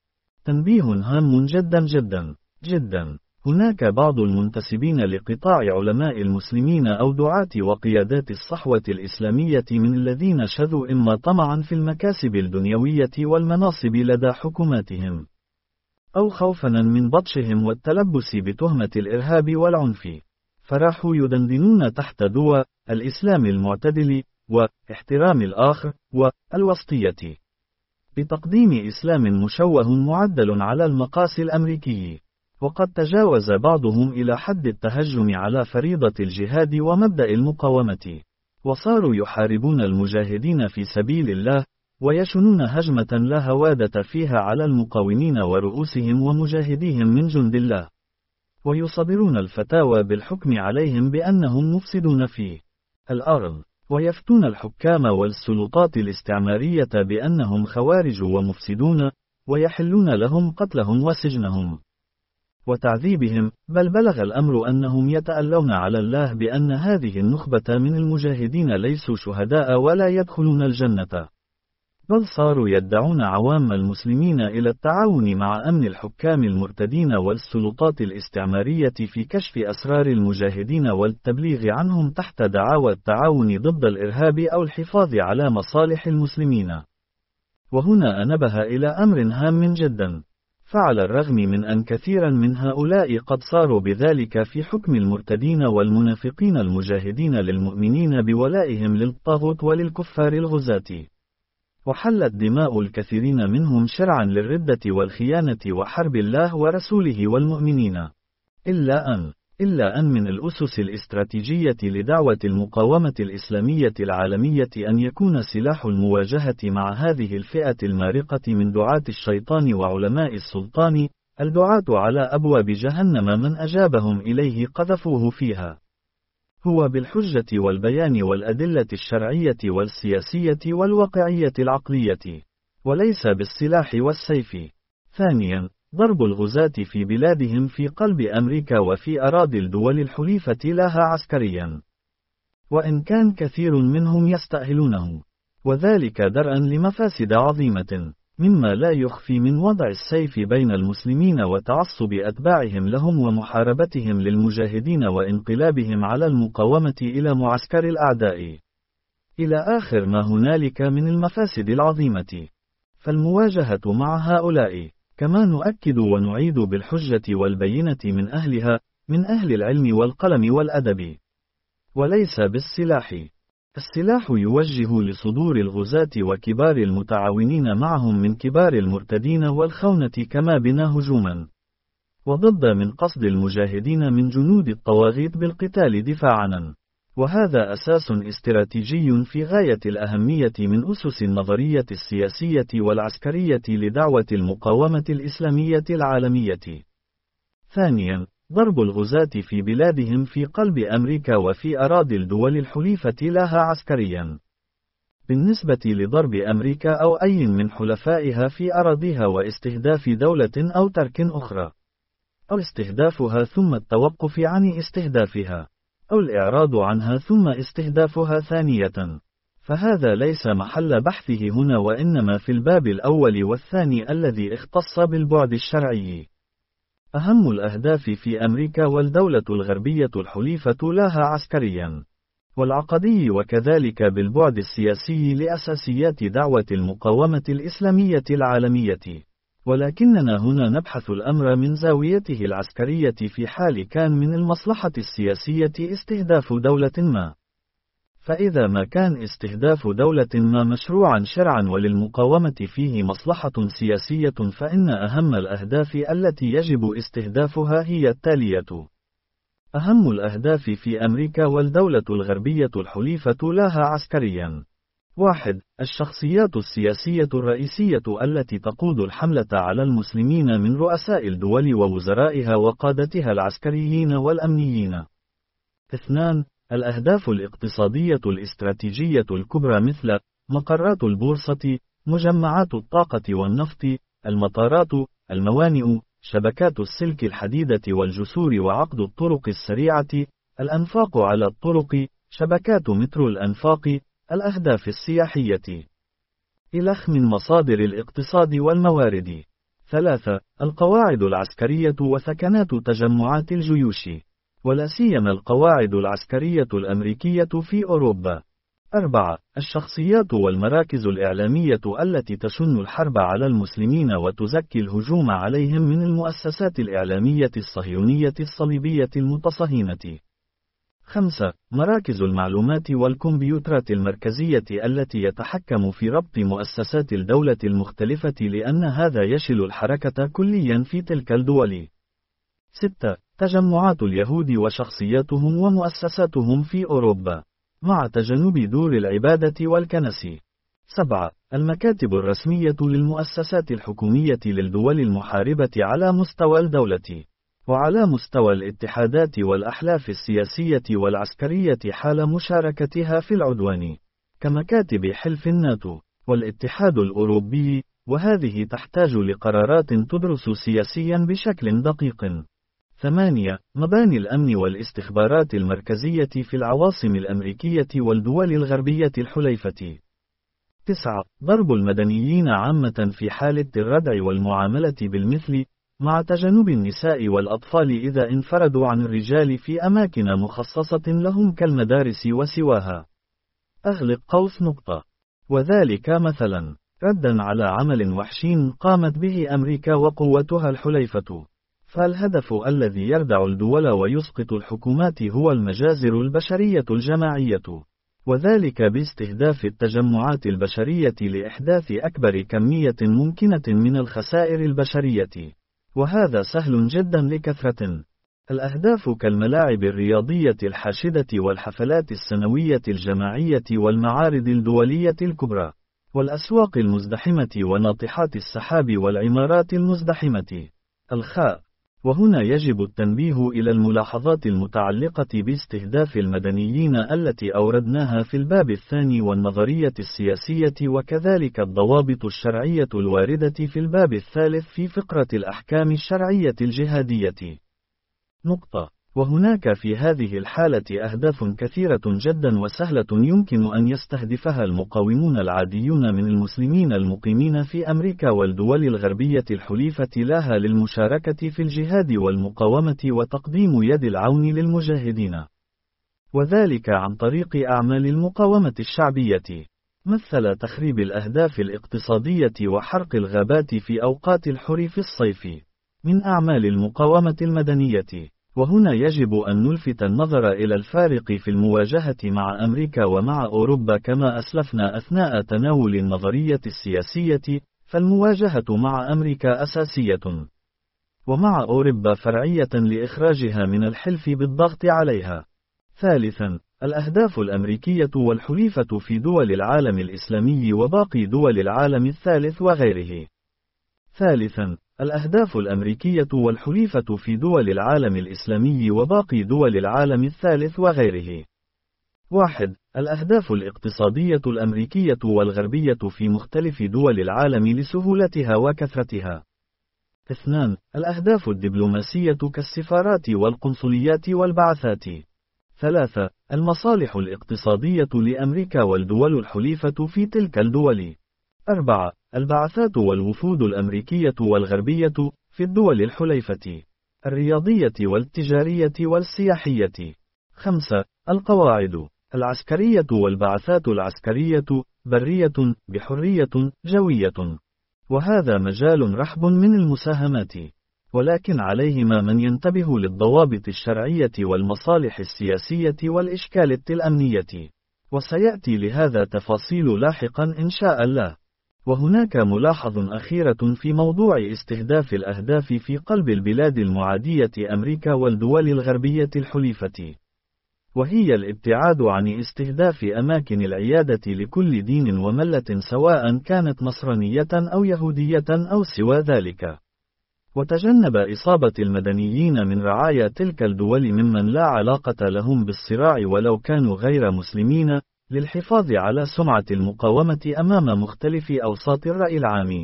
تنبيه هام جدا جدا جدا. هناك بعض المنتسبين لقطاع علماء المسلمين أو دعاة وقيادات الصحوة الإسلامية من الذين شذوا إما طمعا في المكاسب الدنيوية والمناصب لدى حكوماتهم، أو خوفا من بطشهم والتلبس بتهمة الإرهاب والعنف، فراحوا يدندنون تحت دواء الإسلام المعتدل واحترام الآخر والوسطية، بتقديم إسلام مشوه معدل على المقاس الأمريكي. وقد تجاوز بعضهم إلى حد التهجم على فريضة الجهاد ومبدأ المقاومة، وصاروا يحاربون المجاهدين في سبيل الله، ويشنون هجمة لا هوادة فيها على المقاومين ورؤوسهم ومجاهديهم من جند الله، ويصدرون الفتاوى بالحكم عليهم بأنهم مفسدون في الأرض، ويفتون الحكام والسلطات الاستعمارية بأنهم خوارج ومفسدون، ويحلون لهم قتلهم وسجنهم وتعذيبهم. بل بلغ الأمر أنهم يتألون على الله بأن هذه النخبة من المجاهدين ليسوا شهداء ولا يدخلون الجنة، بل صاروا يدعون عوام المسلمين إلى التعاون مع أمن الحكام المرتدين والسلطات الاستعمارية في كشف أسرار المجاهدين والتبليغ عنهم تحت دعاوى التعاون ضد الإرهاب أو الحفاظ على مصالح المسلمين. وهنا أنبه إلى أمر هام جدا. فعلى الرغم من أن كثيرا من هؤلاء قد صاروا بذلك في حكم المرتدين والمنافقين المجاهدين للمؤمنين بولائهم للطاغوت وللكفار الغزاة، وحلت دماء الكثيرين منهم شرعا للردة والخيانة وحرب الله ورسوله والمؤمنين، إلا أن إلا أن من الأسس الاستراتيجية لدعوة المقاومة الإسلامية العالمية أن يكون سلاح المواجهة مع هذه الفئة المارقة من دعاة الشيطان وعلماء السلطان، الدعاة على أبواب جهنم من أجابهم إليه قذفوه فيها، هو بالحجة والبيان والأدلة الشرعية والسياسية والواقعية العقلية، وليس بالسلاح والسيف. ثانيا، ضرب الغزاة في بلادهم في قلب أمريكا وفي أراضي الدول الحليفة لها عسكريا، وإن كان كثير منهم يستأهلونه، وذلك درءا لمفاسد عظيمة، مما لا يخفي من وضع السيف بين المسلمين وتعصب أتباعهم لهم ومحاربتهم للمجاهدين وانقلابهم على المقاومة إلى معسكر الأعداء، إلى آخر ما هنالك من المفاسد العظيمة. فالمواجهة مع هؤلاء، كما نؤكد ونعيد بالحجة والبينة من أهلها، من أهل العلم والقلم والأدب، وليس بالسلاح. السلاح يوجه لصدور الغزاة وكبار المتعاونين معهم من كبار المرتدين والخونة كما بنا هجوما، وضد من قصد المجاهدين من جنود الطواغيت بالقتال دفاعا. وهذا أساس استراتيجي في غاية الأهمية من أسس النظرية السياسية والعسكرية لدعوة المقاومة الإسلامية العالمية. ثانيا، ضرب الغزاة في بلادهم في قلب أمريكا وفي أراضي الدول الحليفة لها عسكريا. بالنسبة لضرب أمريكا أو أي من حلفائها في أراضيها واستهداف دولة أو ترك أخرى، أو استهدافها ثم التوقف عن استهدافها، أو الإعراض عنها ثم استهدافها ثانية، فهذا ليس محل بحثه هنا، وإنما في الباب الأول والثاني الذي اختص بالبعد الشرعي. أهم الأهداف في أمريكا والدولة الغربية الحليفة لها عسكريا والعقدي وكذلك بالبعد السياسي لأساسيات دعوة المقاومة الإسلامية العالمية، ولكننا هنا نبحث الأمر من زاويته العسكرية في حال كان من المصلحة السياسية استهداف دولة ما. فإذا ما كان استهداف دولة ما مشروعا شرعا وللمقاومة فيه مصلحة سياسية فإن أهم الأهداف التي يجب استهدافها هي التالية: أهم الأهداف في أمريكا والدولة الغربية الحليفة لها عسكريا. واحد. الشخصيات السياسية الرئيسية التي تقود الحملة على المسلمين من رؤساء الدول ووزرائها وقادتها العسكريين والأمنيين. اثنان. الأهداف الاقتصادية الاستراتيجية الكبرى مثل مقرات البورصة، مجمعات الطاقة والنفط، المطارات، الموانئ، شبكات السلك الحديدة والجسور وعقد الطرق السريعة، الأنفاق على الطرق، شبكات مترو الأنفاق، الأهداف السياحية. إلخ من مصادر الاقتصاد والموارد. ثلاثة. القواعد العسكرية وثكنات تجمعات الجيوش، ولا سيما القواعد العسكرية الأمريكية في أوروبا. أربعة. الشخصيات والمراكز الإعلامية التي تشن الحرب على المسلمين وتزكي الهجوم عليهم من المؤسسات الإعلامية الصهيونية الصليبية المتصهينة. خمسة. مراكز المعلومات والكمبيوترات المركزية التي يتحكم في ربط مؤسسات الدولة المختلفة لأن هذا يشل الحركة كليا في تلك الدول. ستة. تجمعات اليهود وشخصياتهم ومؤسساتهم في أوروبا، مع تجنب دور العبادة والكنس. سبعة. المكاتب الرسمية للمؤسسات الحكومية للدول المحاربة على مستوى الدولة، وعلى مستوى الاتحادات والأحلاف السياسية والعسكرية حال مشاركتها في العدوان، كمكاتب حلف الناتو والاتحاد الأوروبي، وهذه تحتاج لقرارات تدرس سياسيا بشكل دقيق. ثمانية. مباني الأمن والاستخبارات المركزية في العواصم الأمريكية والدول الغربية الحليفة. تسعة. ضرب المدنيين عامة في حالة الردع والمعاملة بالمثل، مع تجنب النساء والأطفال إذا انفردوا عن الرجال في أماكن مخصصة لهم كالمدارس وسواها. أغلق قوس نقطة. وذلك مثلا ردا على عمل وحشي قامت به أمريكا وقوتها الحليفة. فالهدف الذي يردع الدول ويسقط الحكومات هو المجازر البشرية الجماعية، وذلك باستهداف التجمعات البشرية لإحداث أكبر كمية ممكنة من الخسائر البشرية، وهذا سهل جدا لكثرة. الأهداف كالملاعب الرياضية الحاشدة والحفلات السنوية الجماعية والمعارض الدولية الكبرى، والأسواق المزدحمة وناطحات السحاب والعمارات المزدحمة. الخاء. وهنا يجب التنبيه إلى الملاحظات المتعلقة باستهداف المدنيين التي أوردناها في الباب الثاني والنظرية السياسية، وكذلك الضوابط الشرعية الواردة في الباب الثالث في فقرة الأحكام الشرعية الجهادية. نقطة. وهناك في هذه الحالة أهداف كثيرة جدا وسهلة يمكن أن يستهدفها المقاومون العاديون من المسلمين المقيمين في أمريكا والدول الغربية الحليفة لها للمشاركة في الجهاد والمقاومة وتقديم يد العون للمجاهدين، وذلك عن طريق أعمال المقاومة الشعبية، مثل تخريب الأهداف الاقتصادية وحرق الغابات في أوقات الحر في الصيف، من أعمال المقاومة المدنية. وهنا يجب أن نلفت النظر إلى الفارق في المواجهة مع أمريكا ومع أوروبا كما أسلفنا أثناء تناول النظرية السياسية، فالمواجهة مع أمريكا أساسية، ومع أوروبا فرعية لإخراجها من الحلف بالضغط عليها. ثالثا. الأهداف الأمريكية والحليفة في دول العالم الإسلامي وباقي دول العالم الثالث وغيره. ثالثا. الأهداف الأمريكية والحليفة في دول العالم الإسلامي وباقي دول العالم الثالث وغيره. واحد. الأهداف الاقتصادية الأمريكية والغربية في مختلف دول العالم لسهولتها وكثرتها. اثنان. الأهداف الدبلوماسية كالسفارات والقنصليات والبعثات. ثلاثة. المصالح الاقتصادية لأمريكا والدول الحليفة في تلك الدول. أربعة. البعثات والوفود الأمريكية والغربية في الدول الحليفة. الرياضية والتجارية والسياحية. خمسة. القواعد العسكرية والبعثات العسكرية، برية، بحرية، جوية. وهذا مجال رحب من المساهمات، ولكن عليهما من ينتبه للضوابط الشرعية والمصالح السياسية والإشكالات الأمنية، وسيأتي لهذا تفاصيل لاحقا إن شاء الله. وهناك ملاحظة أخيرة في موضوع استهداف الأهداف في قلب البلاد المعادية أمريكا والدول الغربية الحليفة، وهي الابتعاد عن استهداف أماكن العيادة لكل دين وملة سواء كانت نصرانية أو يهودية أو سوى ذلك، وتجنب إصابة المدنيين من رعايا تلك الدول ممن لا علاقة لهم بالصراع ولو كانوا غير مسلمين، للحفاظ على سمعة المقاومة أمام مختلف أوساط الرأي العام.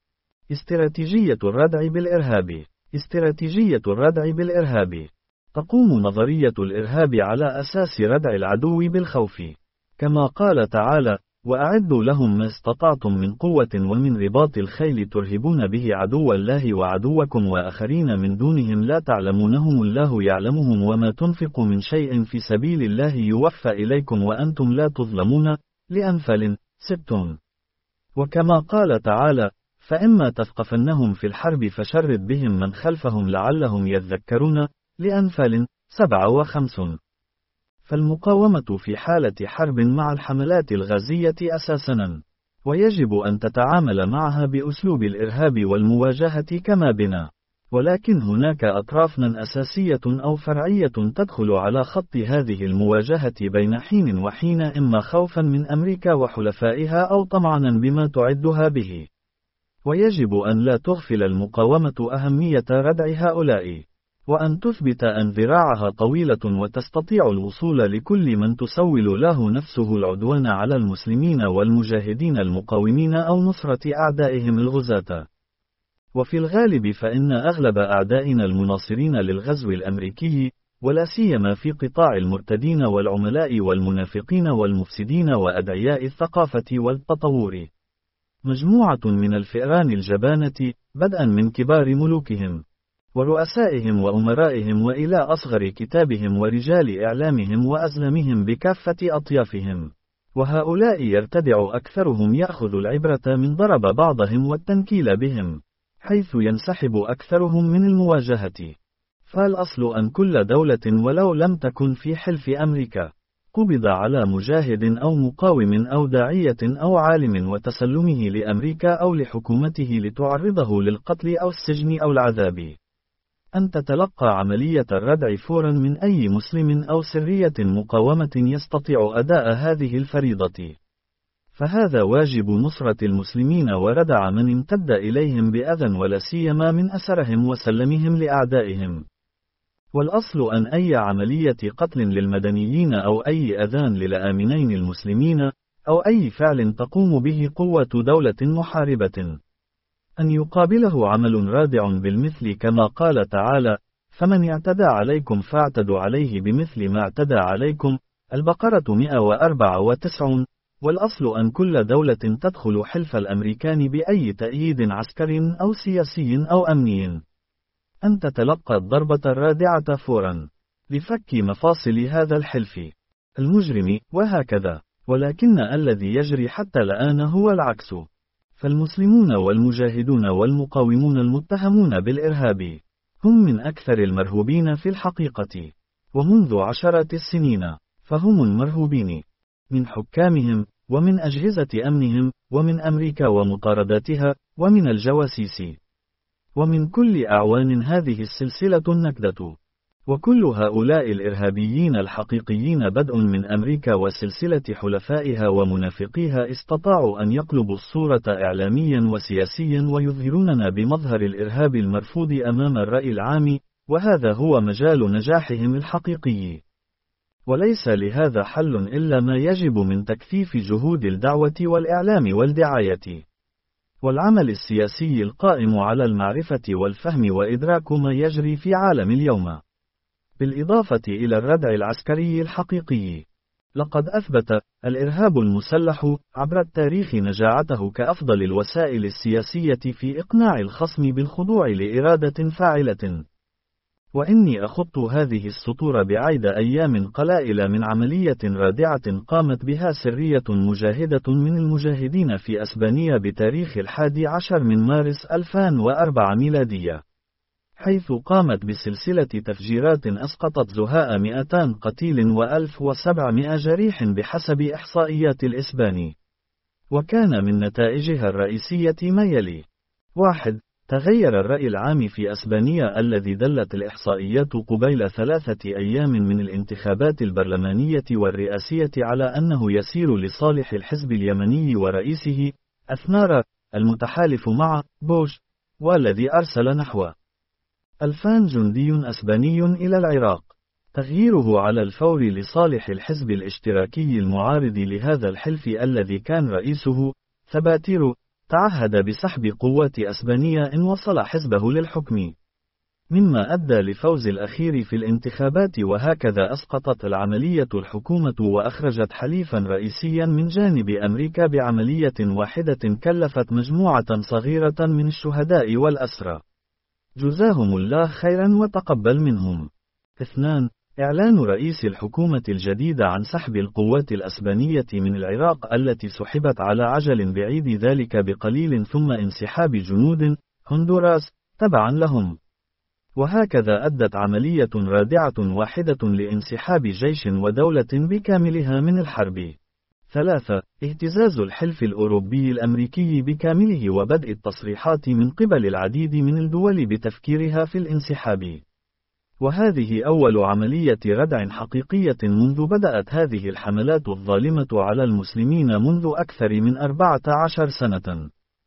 استراتيجية الردع بالإرهاب. استراتيجية الردع بالإرهاب تقوم نظرية الإرهاب على أساس ردع العدو بالخوف، كما قال تعالى: وأعدوا لهم ما استطعتم من قوة ومن رباط الخيل ترهبون به عدو الله وعدوكم وآخرين من دونهم لا تعلمونهم الله يعلمهم وما تنفقوا من شيء في سبيل الله يوفى إليكم وأنتم لا تظلمون. لأنفال ستون. وكما قال تعالى: فإما تثقفنهم في الحرب فشرد بهم من خلفهم لعلهم يذكرون. لأنفال سبعة وخمسون. فالمقاومة في حالة حرب مع الحملات الغازية أساساً، ويجب أن تتعامل معها بأسلوب الإرهاب والمواجهة كما بنا، ولكن هناك أطراف أساسية أو فرعية تدخل على خط هذه المواجهة بين حين وحين، إما خوفاً من أمريكا وحلفائها أو طمعاً بما تعدها به، ويجب أن لا تغفل المقاومة أهمية ردع هؤلاء، وأن تثبت أن ذراعها طويلة وتستطيع الوصول لكل من تسول له نفسه العدوان على المسلمين والمجاهدين المقاومين أو نصرة أعدائهم الغزاة. وفي الغالب فإن أغلب أعدائنا المناصرين للغزو الأمريكي، ولا سيما في قطاع المرتدين والعملاء والمنافقين والمفسدين وأدعياء الثقافة والتطور، مجموعة من الفئران الجبانة، بدءا من كبار ملوكهم ورؤسائهم وأمرائهم وإلى أصغر كتابهم ورجال إعلامهم وأزلامهم بكافة أطيافهم. وهؤلاء يرتدع أكثرهم يأخذ العبرة من ضرب بعضهم والتنكيل بهم، حيث ينسحب أكثرهم من المواجهة. فالأصل أن كل دولة ولو لم تكن في حلف أمريكا قبض على مجاهد أو مقاوم أو داعية أو عالم وتسلمه لأمريكا أو لحكومته لتعرضه للقتل أو السجن أو العذاب، أن تتلقى عملية الردع فورا من أي مسلم أو سرية مقاومة يستطيع أداء هذه الفريضة. فهذا واجب نصرة المسلمين وردع من امتد إليهم بأذى ولا سيما من أسرهم وسلمهم لأعدائهم. والأصل أن أي عملية قتل للمدنيين أو أي أذان للآمنين المسلمين أو أي فعل تقوم به قوة دولة محاربة أن يقابله عمل رادع بالمثل، كما قال تعالى: فمن اعتدى عليكم فاعتدوا عليه بمثل ما اعتدى عليكم. البقرة مئة وأربعة وتسعين. والأصل أن كل دولة تدخل حلف الأمريكان بأي تأييد عسكري أو سياسي أو أمني أن تتلقى الضربة الرادعة فورا لفك مفاصل هذا الحلف المجرم، وهكذا. ولكن الذي يجري حتى الآن هو العكس، فالمسلمون والمجاهدون والمقاومون المتهمون بالإرهاب هم من أكثر المرهوبين في الحقيقة، ومنذ عشرات السنين فهم المرهوبين من حكامهم ومن أجهزة أمنهم ومن أمريكا ومطارداتها ومن الجواسيس ومن كل أعوان هذه السلسلة النكدة. وكل هؤلاء الإرهابيين الحقيقيين بدء من أمريكا وسلسلة حلفائها ومنافقيها استطاعوا أن يقلبوا الصورة إعلاميا وسياسيا ويظهروننا بمظهر الإرهاب المرفوض أمام الرأي العام، وهذا هو مجال نجاحهم الحقيقي. وليس لهذا حل إلا ما يجب من تكثيف جهود الدعوة والإعلام والدعاية والعمل السياسي القائم على المعرفة والفهم وإدراك ما يجري في عالم اليوم، بالإضافة إلى الردع العسكري الحقيقي. لقد أثبت الإرهاب المسلح عبر التاريخ نجاعته كأفضل الوسائل السياسية في إقناع الخصم بالخضوع لإرادة فاعلة. وإني أخط هذه السطور بعيد أيام قلائل من عملية رادعة قامت بها سرية مجاهدة من المجاهدين في أسبانيا بتاريخ الحادي عشر من مارس ألفين وأربعة ميلادية، حيث قامت بسلسلة تفجيرات أسقطت زهاء مئتين قتيل وألف وسبعمائة جريح بحسب إحصائيات الإسباني. وكان من نتائجها الرئيسية ما يلي: واحد. تغير الرأي العام في أسبانيا الذي دلت الإحصائيات قبيل ثلاثة أيام من الانتخابات البرلمانية والرئاسية على أنه يسير لصالح الحزب اليمني ورئيسه أثنار المتحالف مع بوش، والذي أرسل نحو ألفان جندي أسباني إلى العراق. تغييره على الفور لصالح الحزب الاشتراكي المعارض لهذا الحلف الذي كان رئيسه ثباتيرو تعهد بسحب قوات أسبانيا إن وصل حزبه للحكم، مما أدى لفوز الأخير في الانتخابات، وهكذا أسقطت العملية الحكومة وأخرجت حليفا رئيسيا من جانب أمريكا بعملية واحدة كلفت مجموعة صغيرة من الشهداء والأسرى، جزاهم الله خيرا وتقبل منهم. اثنان. إعلان رئيس الحكومة الجديد عن سحب القوات الأسبانية من العراق التي سحبت على عجل بعيد ذلك بقليل، ثم انسحاب جنود هندوراس تبعا لهم، وهكذا أدت عملية رادعة واحدة لانسحاب جيش ودولة بكاملها من الحرب. ثلاثة. اهتزاز الحلف الأوروبي الأمريكي بكامله وبدء التصريحات من قبل العديد من الدول بتفكيرها في الانسحاب، وهذه أول عملية ردع حقيقية منذ بدأت هذه الحملات الظالمة على المسلمين منذ أكثر من أربعة عشر سنة.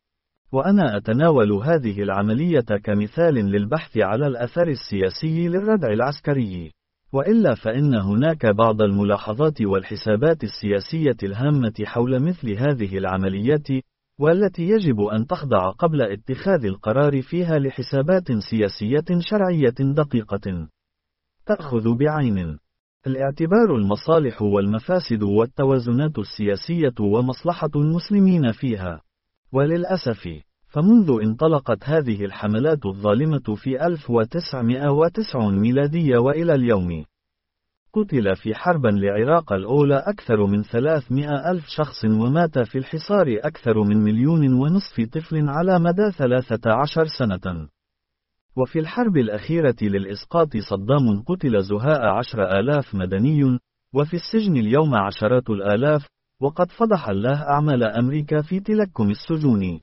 وأنا أتناول هذه العملية كمثال للبحث على الأثر السياسي للردع العسكري، وإلا فإن هناك بعض الملاحظات والحسابات السياسية الهامة حول مثل هذه العمليات، والتي يجب أن تخضع قبل اتخاذ القرار فيها لحسابات سياسية شرعية دقيقة، تأخذ بعين الاعتبار المصالح والمفاسد والتوازنات السياسية ومصلحة المسلمين فيها. وللأسف، فمنذ انطلقت هذه الحملات الظالمة في ألف وتسعمائة وتسعين ميلادية وإلى اليوم، قتل في حرب العراق الأولى أكثر من ثلاثمائة ألف شخص، ومات في الحصار أكثر من مليون ونصف طفل على مدى ثلاثة عشر سنة. وفي الحرب الأخيرة للإسقاط صدام قتل زهاء عشر آلاف مدني، وفي السجن اليوم عشرات الآلاف، وقد فضح الله أعمال أمريكا في تلكم السجون.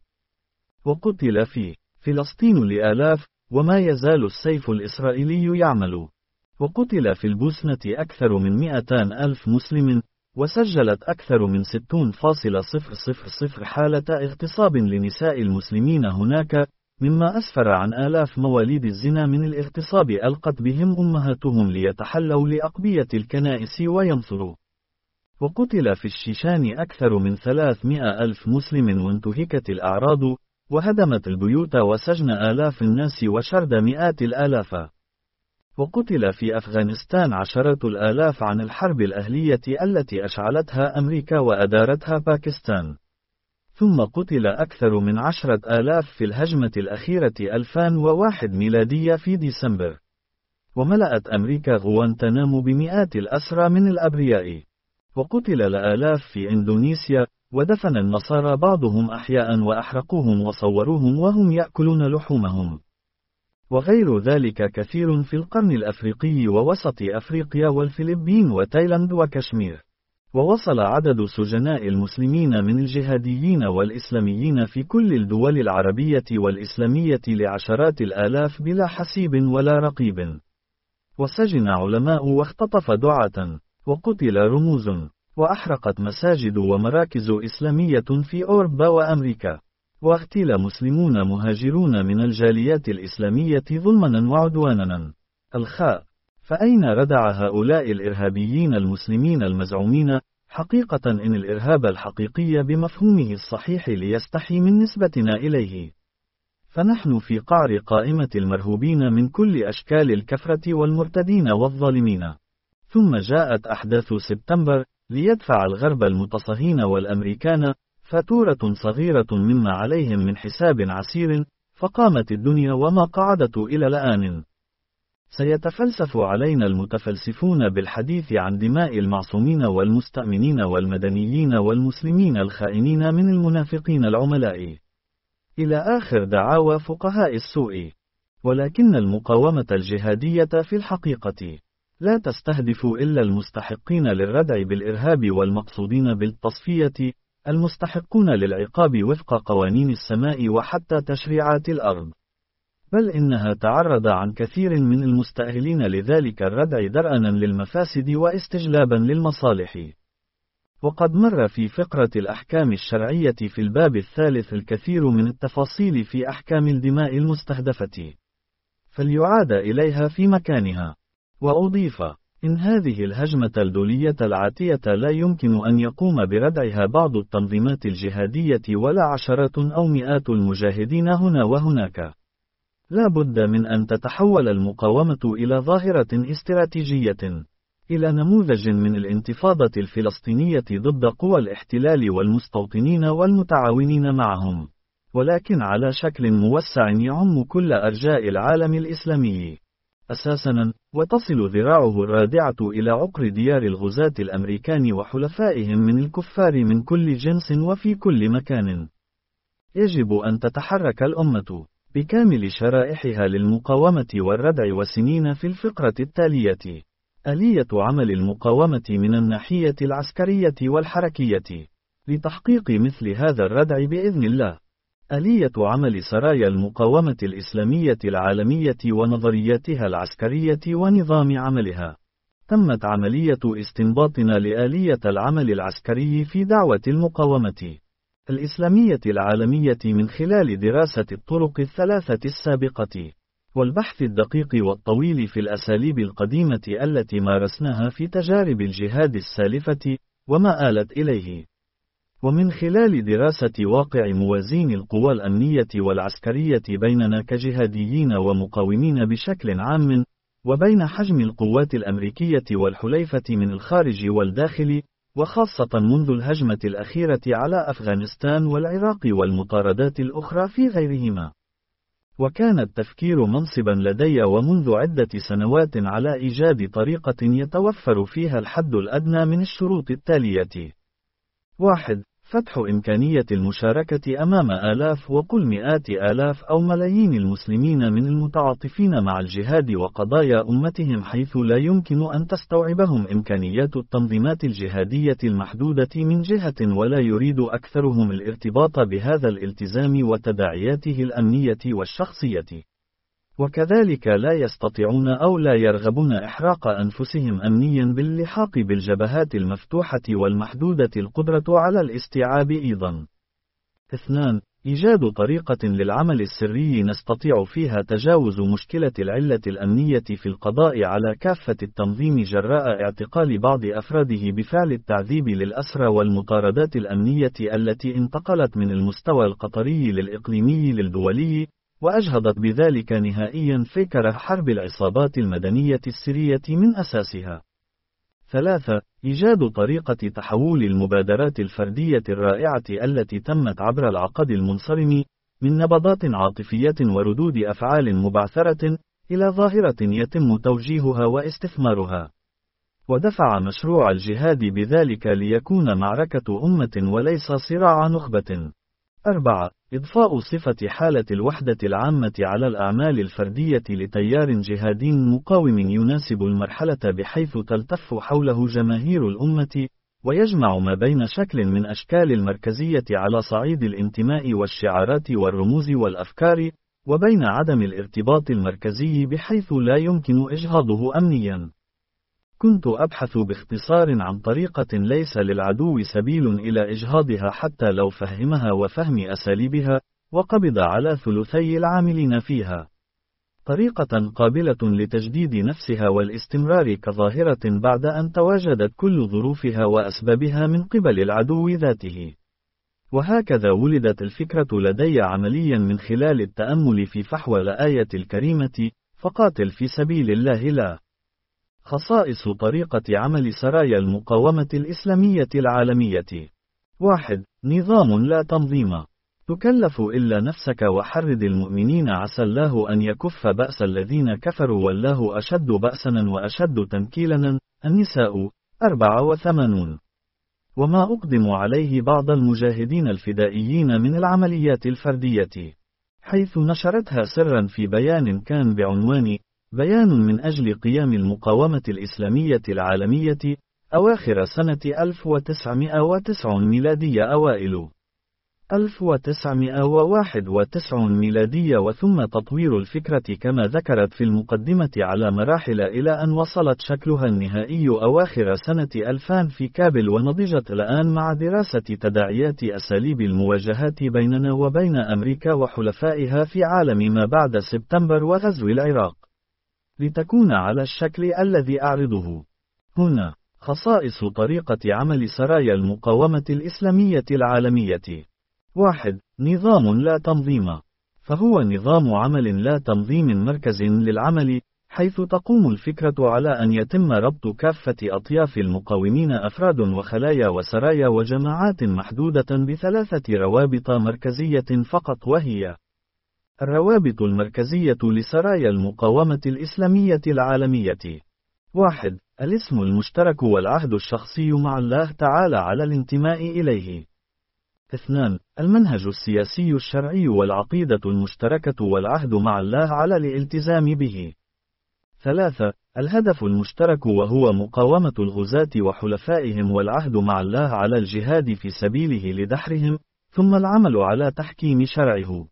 وقتل في فلسطين لآلاف، وما يزال السيف الإسرائيلي يعمل. وقتل في البوسنة أكثر من مئتين ألف مسلم، وسجلت أكثر من ستين فاصلة صفر صفر صفر حالة اغتصاب لنساء المسلمين هناك، مما أسفر عن آلاف مواليد الزنا من الاغتصاب ألقت بهم أمهاتهم ليتحلوا لأقبية الكنائس وينصروا. وقتل في الشيشان أكثر من ثلاثمائة ألف مسلم، وانتهكت الأعراض، وهدمت البيوت وسجن آلاف الناس وشرد مئات الآلاف. وقتل في أفغانستان عشرات الآلاف عن الحرب الأهلية التي أشعلتها أمريكا وأدارتها باكستان. ثم قتل أكثر من عشرة آلاف في الهجمة الأخيرة ألفين وواحد ميلادية في ديسمبر. وملأت أمريكا غوانتنامو بمئات الأسرى من الأبرياء. وقتل الآلاف في إندونيسيا، ودفن النصارى بعضهم أحياء وأحرقوهم وصوروهم وهم يأكلون لحومهم. وغير ذلك كثير في القرن الأفريقي ووسط أفريقيا والفلبين وتايلاند وكشمير. ووصل عدد سجناء المسلمين من الجهاديين والإسلاميين في كل الدول العربية والإسلامية لعشرات الآلاف بلا حسيب ولا رقيب. وسجن علماء واختطف دعاة، وقتل رموز، وأحرقت مساجد ومراكز إسلامية في أوروبا وأمريكا. واغتيل مسلمون مهاجرون من الجاليات الإسلامية ظلما وعدوانا. الخاء. فأين ردع هؤلاء الإرهابيين المسلمين المزعومين؟ حقيقة إن الإرهاب الحقيقي بمفهومه الصحيح ليستحي من نسبتنا إليه، فنحن في قعر قائمة المرهوبين من كل أشكال الكفرة والمرتدين والظالمين. ثم جاءت أحداث سبتمبر ليدفع الغرب المتصهين والأمريكان فاتورة صغيرة مما عليهم من حساب عسير، فقامت الدنيا وما قعدت إلى الآن. سيتفلسف علينا المتفلسفون بالحديث عن دماء المعصومين والمستأمنين والمدنيين والمسلمين الخائنين من المنافقين العملاء، إلى آخر دعاوى فقهاء السوء. ولكن المقاومة الجهادية في الحقيقة لا تستهدف إلا المستحقين للردع بالإرهاب والمقصودين بالتصفية، المستحقون للعقاب وفق قوانين السماء وحتى تشريعات الأرض، بل إنها تعرض عن كثير من المستأهلين لذلك الردع درءا للمفاسد واستجلابا للمصالح. وقد مر في فقرة الأحكام الشرعية في الباب الثالث الكثير من التفاصيل في أحكام الدماء المستهدفة، فليعاد إليها في مكانها. وأضيف إن هذه الهجمة الدولية العاتية لا يمكن أن يقوم بردعها بعض التنظيمات الجهادية ولا عشرات أو مئات المجاهدين هنا وهناك. لا بد من أن تتحول المقاومة إلى ظاهرة استراتيجية، إلى نموذج من الانتفاضة الفلسطينية ضد قوى الاحتلال والمستوطنين والمتعاونين معهم، ولكن على شكل موسع يعم كل أرجاء العالم الإسلامي أساساً، وتصل ذراعه الرادعة إلى عقر ديار الغزاة الأمريكان وحلفائهم من الكفار من كل جنس وفي كل مكان. يجب أن تتحرك الأمة بكامل شرائحها للمقاومة والردع. وسنين في الفقرة التالية آلية عمل المقاومة من الناحية العسكرية والحركية لتحقيق مثل هذا الردع بإذن الله. آلية عمل سرايا المقاومة الإسلامية العالمية ونظرياتها العسكرية ونظام عملها. تمت عملية استنباطنا لآلية العمل العسكري في دعوة المقاومة الإسلامية العالمية من خلال دراسة الطرق الثلاثة السابقة، والبحث الدقيق والطويل في الأساليب القديمة التي مارسناها في تجارب الجهاد السالفة وما آلت إليه، ومن خلال دراسة واقع موازين القوى الأمنية والعسكرية بيننا كجهاديين ومقاومين بشكل عام، وبين حجم القوات الأمريكية والحليفة من الخارج والداخل، وخاصة منذ الهجمة الأخيرة على أفغانستان والعراق والمطاردات الأخرى في غيرهما. وكان التفكير منصبا لدي ومنذ عدة سنوات على إيجاد طريقة يتوفر فيها الحد الأدنى من الشروط التالية: واحد. فتح إمكانية المشاركة أمام آلاف وقل مئات آلاف أو ملايين المسلمين من المتعاطفين مع الجهاد وقضايا أمتهم حيث لا يمكن أن تستوعبهم إمكانيات التنظيمات الجهادية المحدودة من جهة، ولا يريد أكثرهم الارتباط بهذا الالتزام وتداعياته الأمنية والشخصية، وكذلك لا يستطيعون أو لا يرغبون إحراق أنفسهم أمنيا باللحاق بالجبهات المفتوحة والمحدودة القدرة على الاستيعاب أيضا. اثنان. إيجاد طريقة للعمل السري نستطيع فيها تجاوز مشكلة العلة الأمنية في القضاء على كافة التنظيم جراء اعتقال بعض أفراده بفعل التعذيب للأسرى والمطاردات الأمنية التي انتقلت من المستوى القطري للإقليمي للدولي، وأجهضت بذلك نهائيا فكرة حرب العصابات المدنية السرية من أساسها. ثلاثة. إيجاد طريقة تحول المبادرات الفردية الرائعة التي تمت عبر العقد المنصرم من نبضات عاطفية وردود أفعال مبعثرة إلى ظاهرة يتم توجيهها واستثمارها، ودفع مشروع الجهاد بذلك ليكون معركة أمة وليس صراع نخبة. أربعة. إضفاء صفة حالة الوحدة العامة على الأعمال الفردية لتيار جهادي مقاوم يناسب المرحلة بحيث تلتف حوله جماهير الأمة، ويجمع ما بين شكل من أشكال المركزية على صعيد الانتماء والشعارات والرموز والأفكار، وبين عدم الارتباط المركزي بحيث لا يمكن إجهاضه أمنيا. كنت أبحث باختصار عن طريقة ليس للعدو سبيل إلى إجهاضها حتى لو فهمها وفهم أساليبها، وقبض على ثلثي العاملين فيها. طريقة قابلة لتجديد نفسها والاستمرار كظاهرة بعد أن تواجدت كل ظروفها وأسبابها من قبل العدو ذاته. وهكذا ولدت الفكرة لدي عمليا من خلال التأمل في فحوى الآية الكريمة: فقاتل في سبيل الله لا. خصائص طريقة عمل سرايا المقاومة الإسلامية العالمية: واحد. نظام لا تنظيم. تكلف إلا نفسك وحرد المؤمنين عسى الله أن يكف بأس الذين كفروا والله أشد بأسا وأشد تنكيلا. النساء أربعة وثمانون. وما أقدم عليه بعض المجاهدين الفدائيين من العمليات الفردية، حيث نشرتها سرا في بيان كان بعنوان بيان من أجل قيام المقاومة الإسلامية العالمية أواخر سنة ألف وتسعمائة وتسعين ميلادية أوائل ألف وتسعمائة وواحد وتسعين ميلادية، وثم تطوير الفكرة كما ذكرت في المقدمة على مراحل إلى أن وصلت شكلها النهائي أواخر سنة ألفين في كابل، ونضجت الآن مع دراسة تداعيات أساليب المواجهات بيننا وبين أمريكا وحلفائها في عالم ما بعد سبتمبر وغزو العراق، لتكون على الشكل الذي أعرضه هنا. خصائص طريقة عمل سرايا المقاومة الإسلامية العالمية. واحد. نظام لا تنظيم، فهو نظام عمل لا تنظيم مركز للعمل، حيث تقوم الفكرة على أن يتم ربط كافة أطياف المقاومين أفراد وخلايا وسرايا وجماعات محدودة بثلاثة روابط مركزية فقط، وهي: الروابط المركزية لسرايا المقاومة الإسلامية العالمية. واحد. الاسم المشترك والعهد الشخصي مع الله تعالى على الانتماء إليه. اثنان. المنهج السياسي الشرعي والعقيدة المشتركة والعهد مع الله على الالتزام به. ثلاثة. الهدف المشترك وهو مقاومة الغزاة وحلفائهم والعهد مع الله على الجهاد في سبيله لدحرهم، ثم العمل على تحكيم شرعه،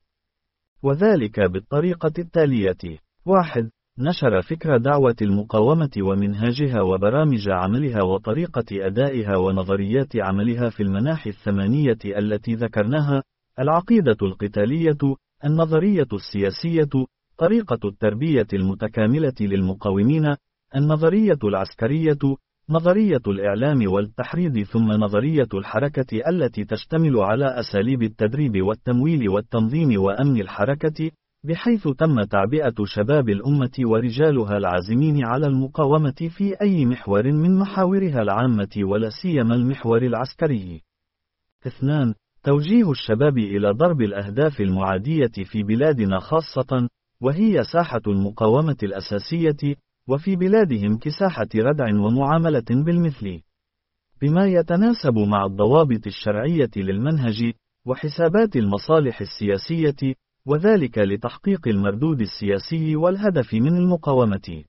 وذلك بالطريقة التالية: واحد. نشر فكر دعوة المقاومة ومنهاجها وبرامج عملها وطريقة أدائها ونظريات عملها في المناحي الثمانية التي ذكرناها: العقيدة القتالية، النظرية السياسية، طريقة التربية المتكاملة للمقاومين، النظرية العسكرية، نظرية الإعلام والتحريض، ثم نظرية الحركة التي تشتمل على أساليب التدريب والتمويل والتنظيم وأمن الحركة، بحيث تم تعبئة شباب الأمة ورجالها العازمين على المقاومة في أي محور من محاورها العامة ولا سيما المحور العسكري. اثنان. توجيه الشباب إلى ضرب الأهداف المعادية في بلادنا خاصة، وهي ساحة المقاومة الأساسية، وفي بلادهم كساحة ردع ومعاملة بالمثل، بما يتناسب مع الضوابط الشرعية للمنهج وحسابات المصالح السياسية، وذلك لتحقيق المردود السياسي والهدف من المقاومة.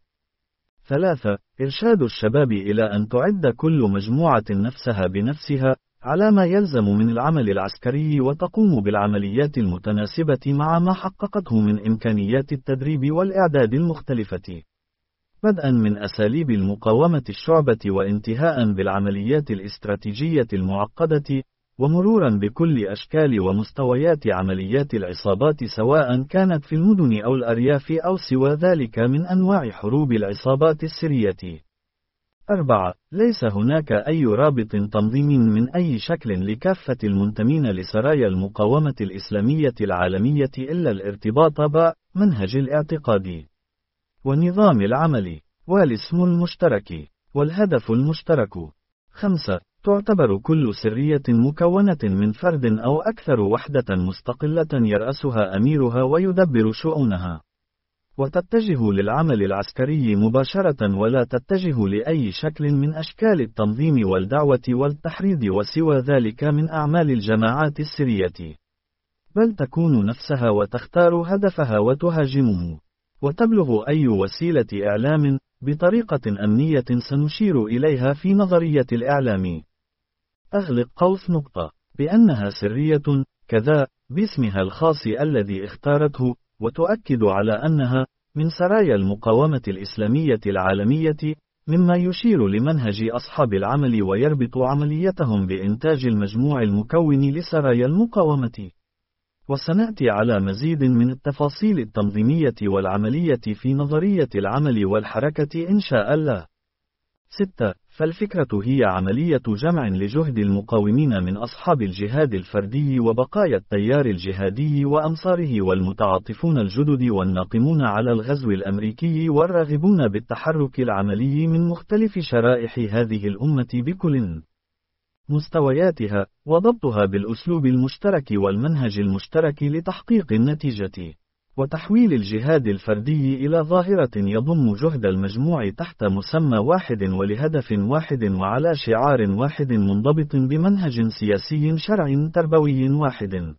ثلاثة. إرشاد الشباب إلى أن تعد كل مجموعة نفسها بنفسها على ما يلزم من العمل العسكري، وتقوم بالعمليات المتناسبة مع ما حققته من إمكانيات التدريب والإعداد المختلفة، بدءا من أساليب المقاومة الشعبة وانتهاء بالعمليات الاستراتيجية المعقدة، ومرورا بكل أشكال ومستويات عمليات العصابات سواء كانت في المدن أو الأرياف أو سوى ذلك من أنواع حروب العصابات السرية. أربعة. ليس هناك أي رابط تنظيمي من أي شكل لكافة المنتمين لسرايا المقاومة الإسلامية العالمية إلا الارتباط بمنهج الاعتقاد ونظام العمل والاسم المشترك والهدف المشترك. خمسة. تعتبر كل سرية مكونة من فرد أو أكثر وحدة مستقلة يرأسها أميرها ويدبر شؤونها، وتتجه للعمل العسكري مباشرة ولا تتجه لأي شكل من أشكال التنظيم والدعوة والتحريض وسوى ذلك من أعمال الجماعات السرية، بل تكون نفسها وتختار هدفها وتهاجمه، وتبلغ أي وسيلة إعلام بطريقة أمنية سنشير إليها في نظرية الإعلام. أغلق قوس نقطة بأنها سرية كذا باسمها الخاص الذي اختارته، وتؤكد على أنها من سرايا المقاومة الإسلامية العالمية، مما يشير لمنهج أصحاب العمل ويربط عمليتهم بإنتاج المجموع المكون لسرايا المقاومة. وسنأتي على مزيد من التفاصيل التنظيمية والعملية في نظرية العمل والحركة إن شاء الله. ستة. فالفكرة هي عملية جمع لجهد المقاومين من أصحاب الجهاد الفردي وبقايا التيار الجهادي وأنصاره والمتعاطفون الجدد والناقمون على الغزو الأمريكي والراغبون بالتحرك العملي من مختلف شرائح هذه الأمة بكل مستوياتها، وضبطها بالأسلوب المشترك والمنهج المشترك لتحقيق النتيجة، وتحويل الجهاد الفردي إلى ظاهرة يضم جهد المجموع تحت مسمى واحد ولهدف واحد وعلى شعار واحد منضبط بمنهج سياسي شرعي تربوي واحد.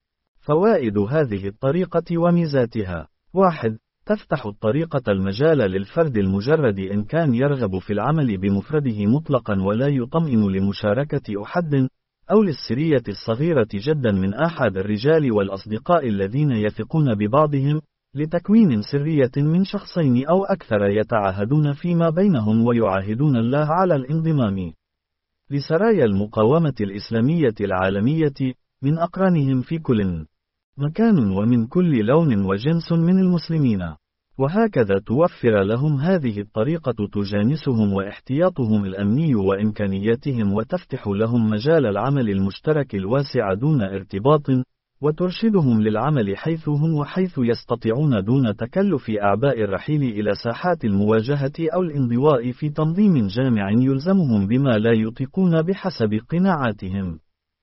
فوائد هذه الطريقة وميزاتها: واحد. تفتح الطريقة المجال للفرد المجرد إن كان يرغب في العمل بمفرده مطلقا ولا يطمئن لمشاركة أحد، أو للسرية الصغيرة جدا من أحد الرجال والأصدقاء الذين يثقون ببعضهم، لتكوين سرية من شخصين أو أكثر يتعاهدون فيما بينهم ويعاهدون الله على الانضمام لسرايا المقاومة الإسلامية العالمية من أقرانهم في كل مكان ومن كل لون وجنس من المسلمين. وهكذا توفر لهم هذه الطريقة تجانسهم واحتياطهم الأمني وإمكانياتهم، وتفتح لهم مجال العمل المشترك الواسع دون ارتباط، وترشدهم للعمل حيث هم وحيث يستطيعون دون تكلف أعباء الرحيل إلى ساحات المواجهة أو الانضواء في تنظيم جامع يلزمهم بما لا يطيقون بحسب قناعاتهم.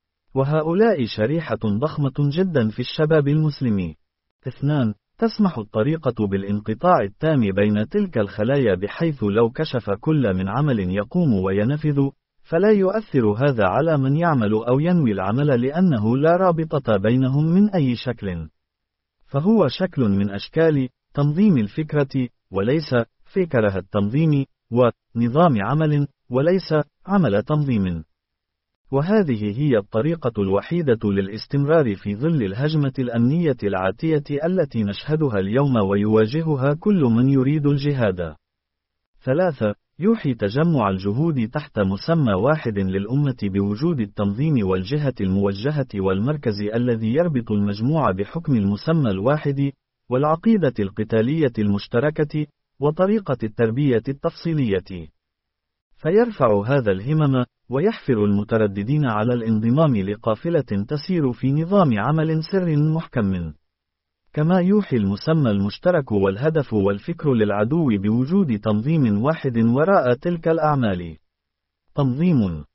وهؤلاء شريحة ضخمة جدا في الشباب المسلم. اثنان. تسمح الطريقة بالانقطاع التام بين تلك الخلايا، بحيث لو كشف كل من عمل يقوم وينفذ، فلا يؤثر هذا على من يعمل أو ينوي العمل، لأنه لا رابطة بينهم من أي شكل، فهو شكل من أشكال تنظيم الفكرة وليس فكرة التنظيم، ونظام عمل وليس عمل تنظيم. وهذه هي الطريقة الوحيدة للاستمرار في ظل الهجمة الأمنية العاتية التي نشهدها اليوم ويواجهها كل من يريد الجهاد. ثلاثة. يوحي تجمع الجهود تحت مسمى واحد للأمة بوجود التنظيم والجهة الموجهة والمركز الذي يربط المجموع بحكم المسمى الواحد، والعقيدة القتالية المشتركة، وطريقة التربية التفصيلية. فيرفع هذا الهمم، ويحفر المترددين على الانضمام لقافلة تسير في نظام عمل سر محكم. كما يوحي المسمى المشترك والهدف والفكر للعدو بوجود تنظيم واحد وراء تلك الأعمال. تنظيم